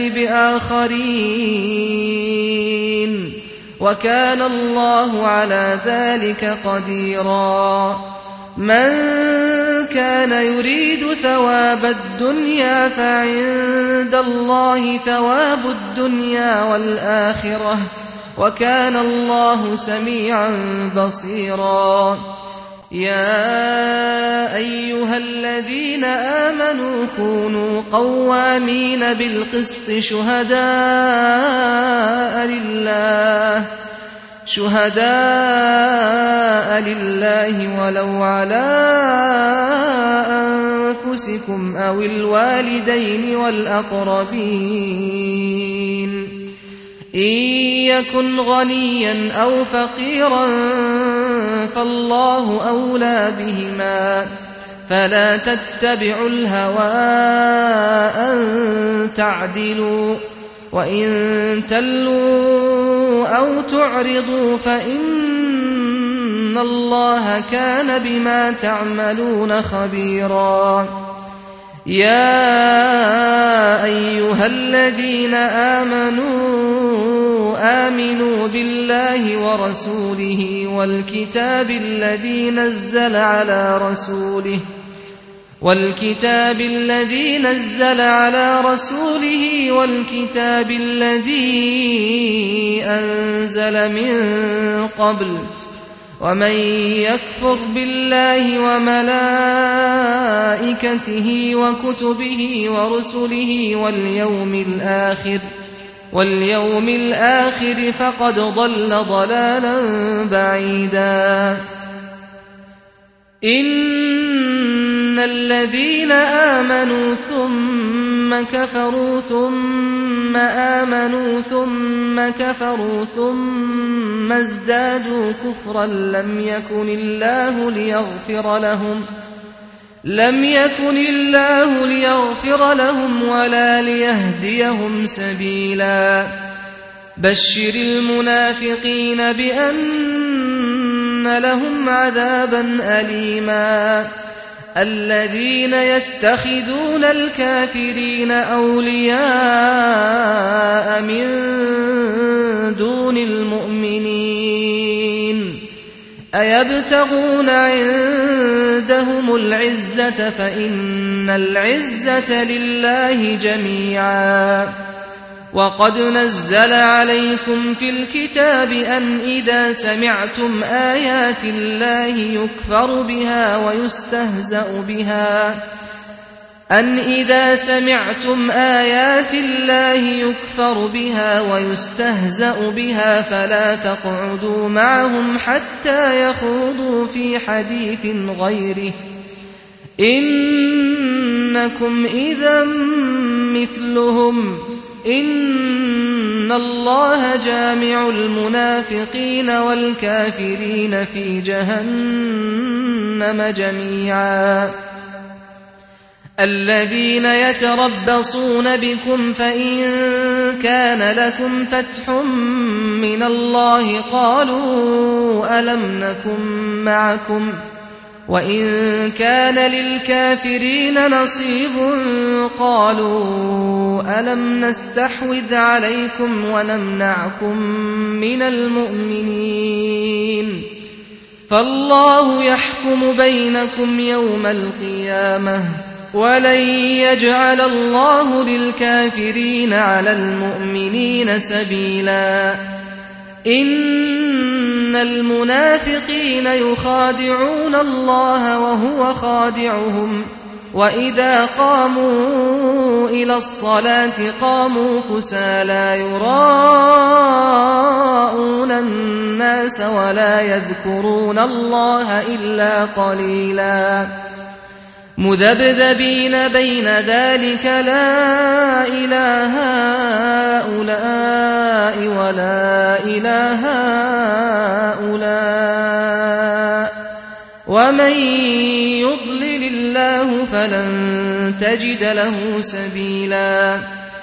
بآخرين وكان الله على ذلك قديرا من كان يريد ثواب الدنيا فعند الله ثواب الدنيا والآخرة وكان الله سميعا بصيرا يا أيها الذين آمنوا كونوا قوامين بالقسط شهداء لله ولو على أنفسكم أو الوالدين والأقربين إن يكن غنيا أو فقيرا فالله أولى بهما فلا تتبعوا الهوى أن تعدلوا وإن تلوا أو تعرضوا فإن الله كان بما تعملون خبيرا يا أيها الذين آمنوا بالله ورسوله والكتاب الذي نزل على رسوله والكتاب الذي أنزل من قبل ومن يكفر بالله وملائكته وكتبه ورسله واليوم الآخر فقد ضل ضلالا بعيدا إن الذين آمنوا ثم كفروا ثم آمنوا ثم كفروا ثم ازدادوا كفرا لم يكن الله ليغفر لهم ولا ليهديهم سبيلا بشر المنافقين بأن لهم عذابا أليما الذين يتخذون الكافرين أولياء من دون المؤمنين أيبتغون عندهم العزة فإن العزة لله جميعا وقد نزل عليكم في الكتاب أن إذا سمعتم آيات الله يكفر بها ويستهزأ بها فلا تقعدوا معهم حتى يخوضوا في حديث غيره إنكم إذا مثلهم إن الله جامع المنافقين والكافرين في جهنم جميعا الذين يتربصون بكم فإن كان لكم فتح من الله قالوا ألم نكن معكم وإن كان للكافرين نصيب قالوا ألم نستحوذ عليكم ونمنعكم من المؤمنين فالله يحكم بينكم يوم القيامة ولن يجعل الله للكافرين على المؤمنين سبيلا إن المنافقين يخادعون الله وهو خادعهم وإذا قاموا إلى الصلاة قاموا كسالى يراءون الناس ولا يذكرون الله إلا قليلا مذبذبين بين ذلك لا إله هؤلاء ولا إله هؤلاء ومن يضلل الله فلن تجد له سبيلا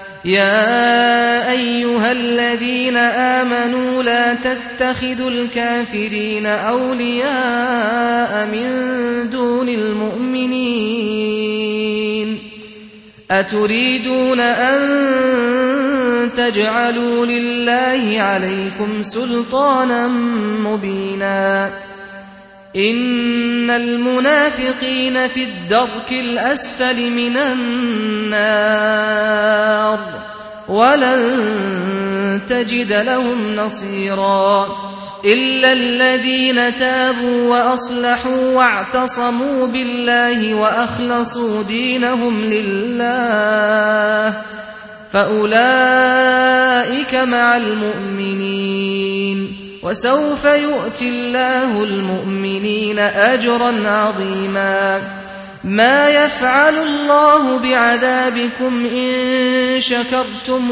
يا أيها الذين آمنوا لا تتخذوا الكافرين أولياء من دون المؤمنين أتريدون أن تجعلوا لله عليكم سلطانا مبينا إن المنافقين في الدرك الأسفل من النار ولن تجد لهم نصيرا إلا الذين تابوا وأصلحوا واعتصموا بالله وأخلصوا دينهم لله فأولئك مع المؤمنين وسوف يؤتي الله المؤمنين أجرا عظيما ما يفعل الله بعذابكم إن شكرتم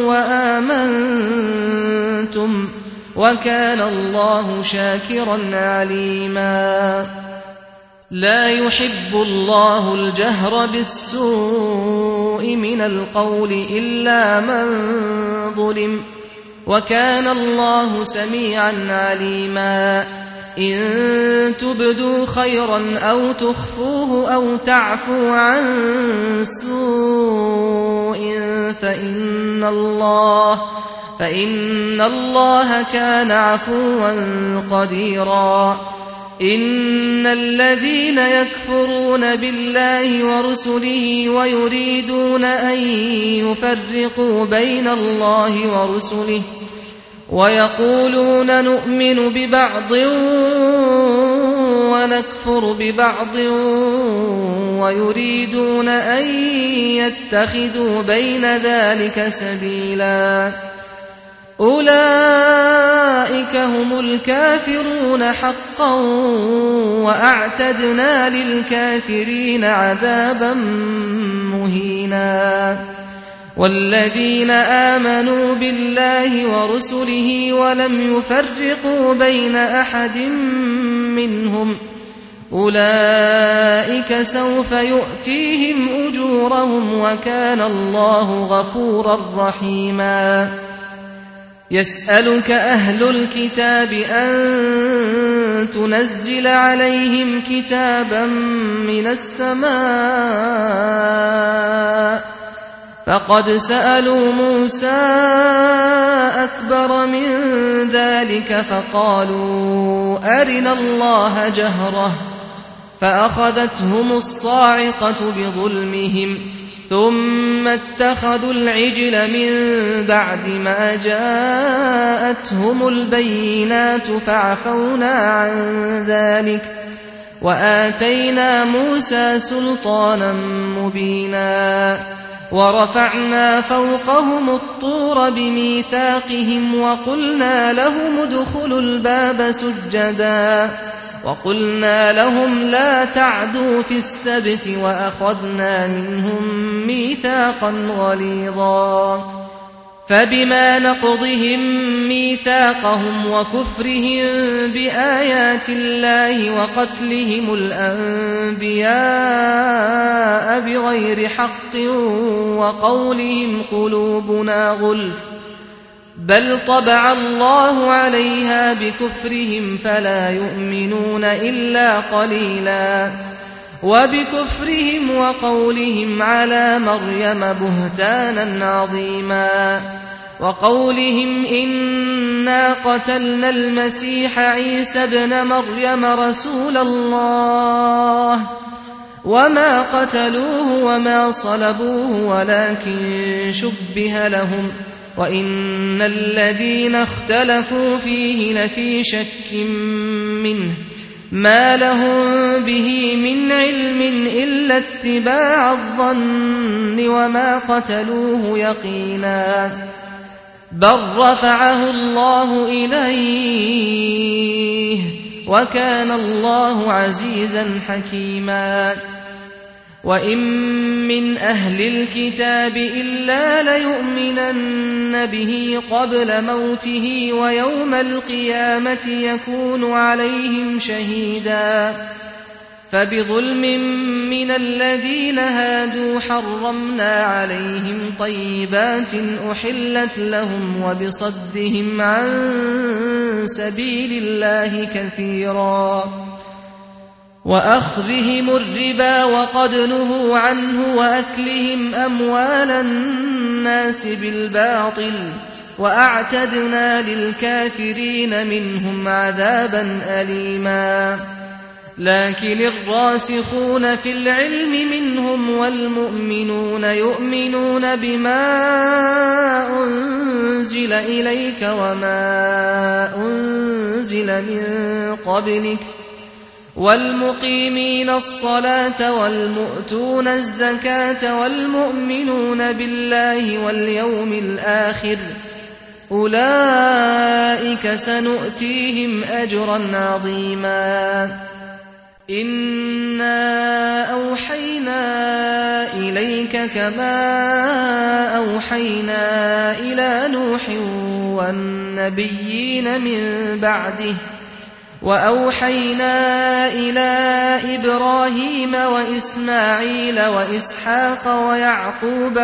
وآمنتم وكان الله شاكرا عليما لا يحب الله الجهر بالسوء من القول إلا من ظلم وكان الله سميعا عليما إن تبدوا خيرا أو تخفوه أو تعفو عن سوء فإن الله كان عفوا قديرا إن الذين يكفرون بالله ورسله ويريدون أن يفرقوا بين الله ورسله ويقولون نؤمن ببعض ونكفر ببعض ويريدون أن يتخذوا بين ذلك سبيلا أولئك هم الكافرون حقا وأعتدنا للكافرين عذابا مهينا والذين آمنوا بالله ورسله ولم يفرقوا بين أحد منهم أولئك سوف يؤتيهم أجورهم وكان الله غفورا رحيما يسألك أهل الكتاب أن تنزل عليهم كتابا من السماء فقد سألوا موسى أكبر من ذلك فقالوا أرنا الله جهرة فأخذتهم الصاعقة بظلمهم ثم اتخذوا العجل من بعد ما جاءتهم البينات فعفونا عن ذلك وآتينا موسى سلطانا مبينا ورفعنا فوقهم الطور بميثاقهم وقلنا لهم ادخلوا الباب سجدا وقلنا لهم لا تعدوا في السبت وأخذنا منهم ميثاقا غليظا فبما نقضهم ميثاقهم وكفرهم بآيات الله وقتلهم الأنبياء بغير حق وقولهم قلوبنا غلف بل طبع الله عليها بكفرهم فلا يؤمنون إلا قليلا وبكفرهم وقولهم على مريم بهتانا عظيما وقولهم إنا قتلنا المسيح عيسى ابن مريم رسول الله وما قتلوه وما صلبوه ولكن شبه لهم وإن الذين اختلفوا فيه لفي شك منه ما لهم به من علم إلا اتباع الظن وما قتلوه يقينا بل رفعه الله إليه وكان الله عزيزا حكيما وإن من أهل الكتاب إلا ليؤمنن به قبل موته ويوم القيامة يكون عليهم شهيدا فبظلم من الذين هادوا حرمنا عليهم طيبات أحلت لهم وبصدهم عن سبيل الله كثيرا وأخذهم الربا وقد نهوا عنه وأكلهم أموال الناس بالباطل وأعتدنا للكافرين منهم عذابا أليما لكن الراسخون في العلم منهم والمؤمنون يؤمنون بما أنزل إليك وما أنزل من قبلك والمقيمين الصلاة والمؤتون الزكاة والمؤمنون بالله واليوم الآخر أولئك سنؤتيهم أجرا عظيما إنا أوحينا إليك كما أوحينا إلى نوح والنبيين من بعده وأوحينا إلى إبراهيم وإسماعيل وإسحاق ويعقوب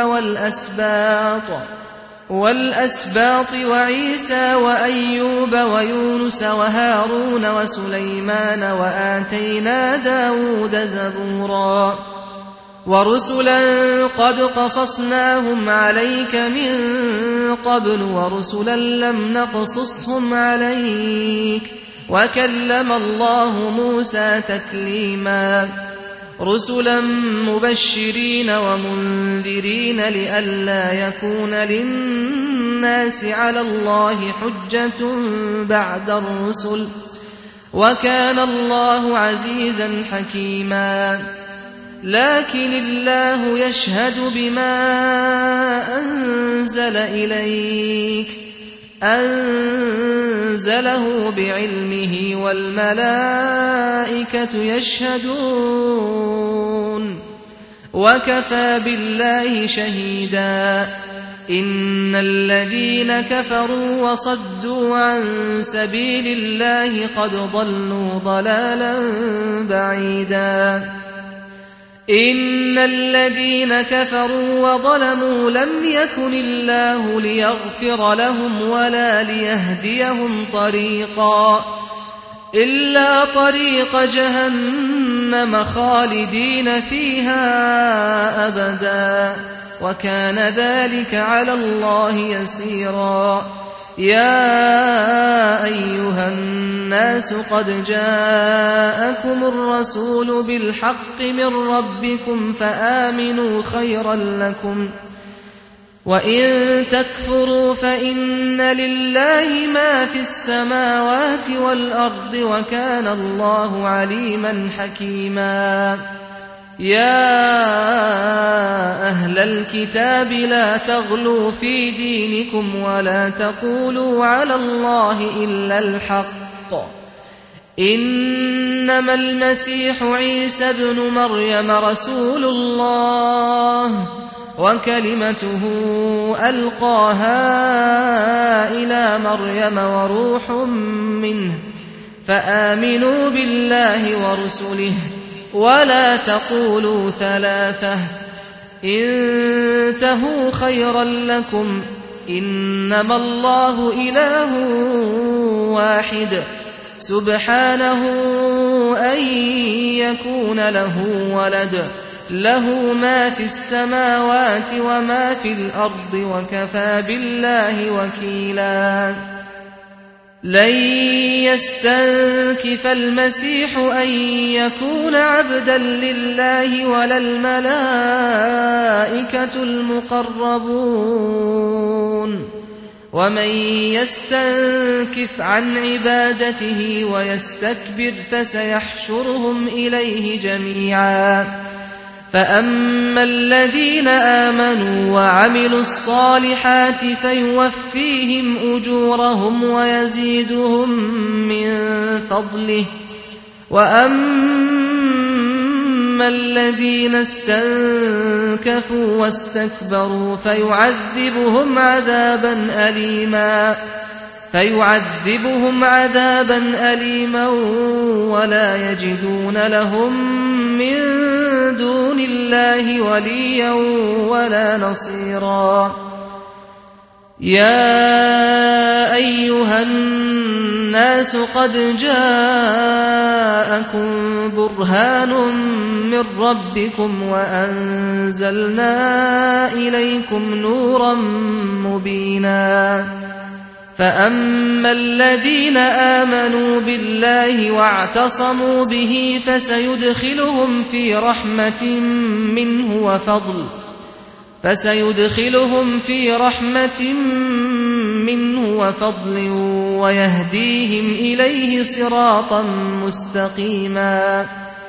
والأسباط وعيسى وأيوب ويونس وهارون وسليمان وآتينا داود زبورا ورسلا قد قصصناهم عليك من قبل ورسلا لم نقصصهم عليك وكلم الله موسى تكليما رسلا مبشرين ومنذرين لئلا يكون للناس على الله حجة بعد الرسل وكان الله عزيزا حكيما لكن الله يشهد بما أنزل إليك أنزله بعلمه والملائكة يشهدون وكفى بالله شهيدا إن الذين كفروا وصدوا عن سبيل الله قد ضلوا ضلالا بعيدا إن الذين كفروا وظلموا لم يكن الله ليغفر لهم ولا ليهديهم طريقا إلا طريق جهنم خالدين فيها أبدا وكان ذلك على الله يسيرا. يا أيها الناس قد جاءكم الرسول بالحق من ربكم فآمنوا خيرا لكم، وإن تكفروا فإن لله ما في السماوات والأرض وكان الله عليما حكيما. يا أهل الكتاب لا تغلوا في دينكم ولا تقولوا على الله إلا الحق، إنما المسيح عيسى ابن مريم رسول الله وكلمته ألقاها إلى مريم وروح منه، فآمنوا بالله ورسله ولا تقولوا ثلاثة، انتهوا خيرا لكم، إنما الله إله واحد سبحانه أن يكون له ولد، له ما في السماوات وما في الأرض وكفى بالله وكيلا. لن يستنكف المسيح أن يكون عبدا لله ولا الملائكة المقربون، ومن يستنكف عن عبادته ويستكبر فسيحشرهم إليه جميعا. فأما الذين آمنوا وعملوا الصالحات فيوفيهم أجورهم ويزيدهم من فضله، وأما الذين استنكفوا واستكبروا فيعذبهم عذابا أليما ولا يجدون لهم من دون الله وليا ولا نصيرا. يا أيها الناس قد جاءكم برهان من ربكم وأنزلنا إليكم نورا مبينا. فأما الذين آمنوا بالله واعتصموا به فسيدخلهم في رحمة منه وفضل ويهديهم إليه صراطا مستقيما.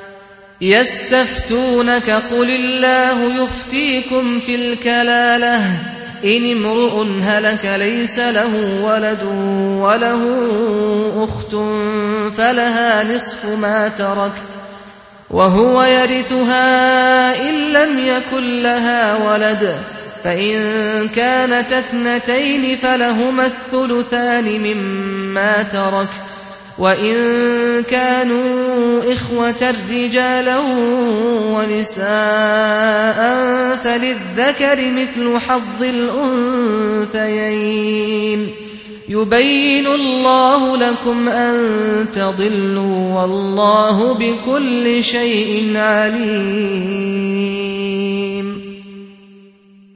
يستفتونك قل الله يفتيكم في الكلالة إن امرؤ هلك ليس له ولد وله أخت فلها نصف ما ترك وهو يرثها إن لم يكن لها ولد، فإن كانت اثنتين فلهما الثلثان مما ترك، وإن كانوا إخوة رجالا ونساء فللذكر مثل حظ الأنثيين. يبين الله لكم أن تضلوا والله بكل شيء عليم.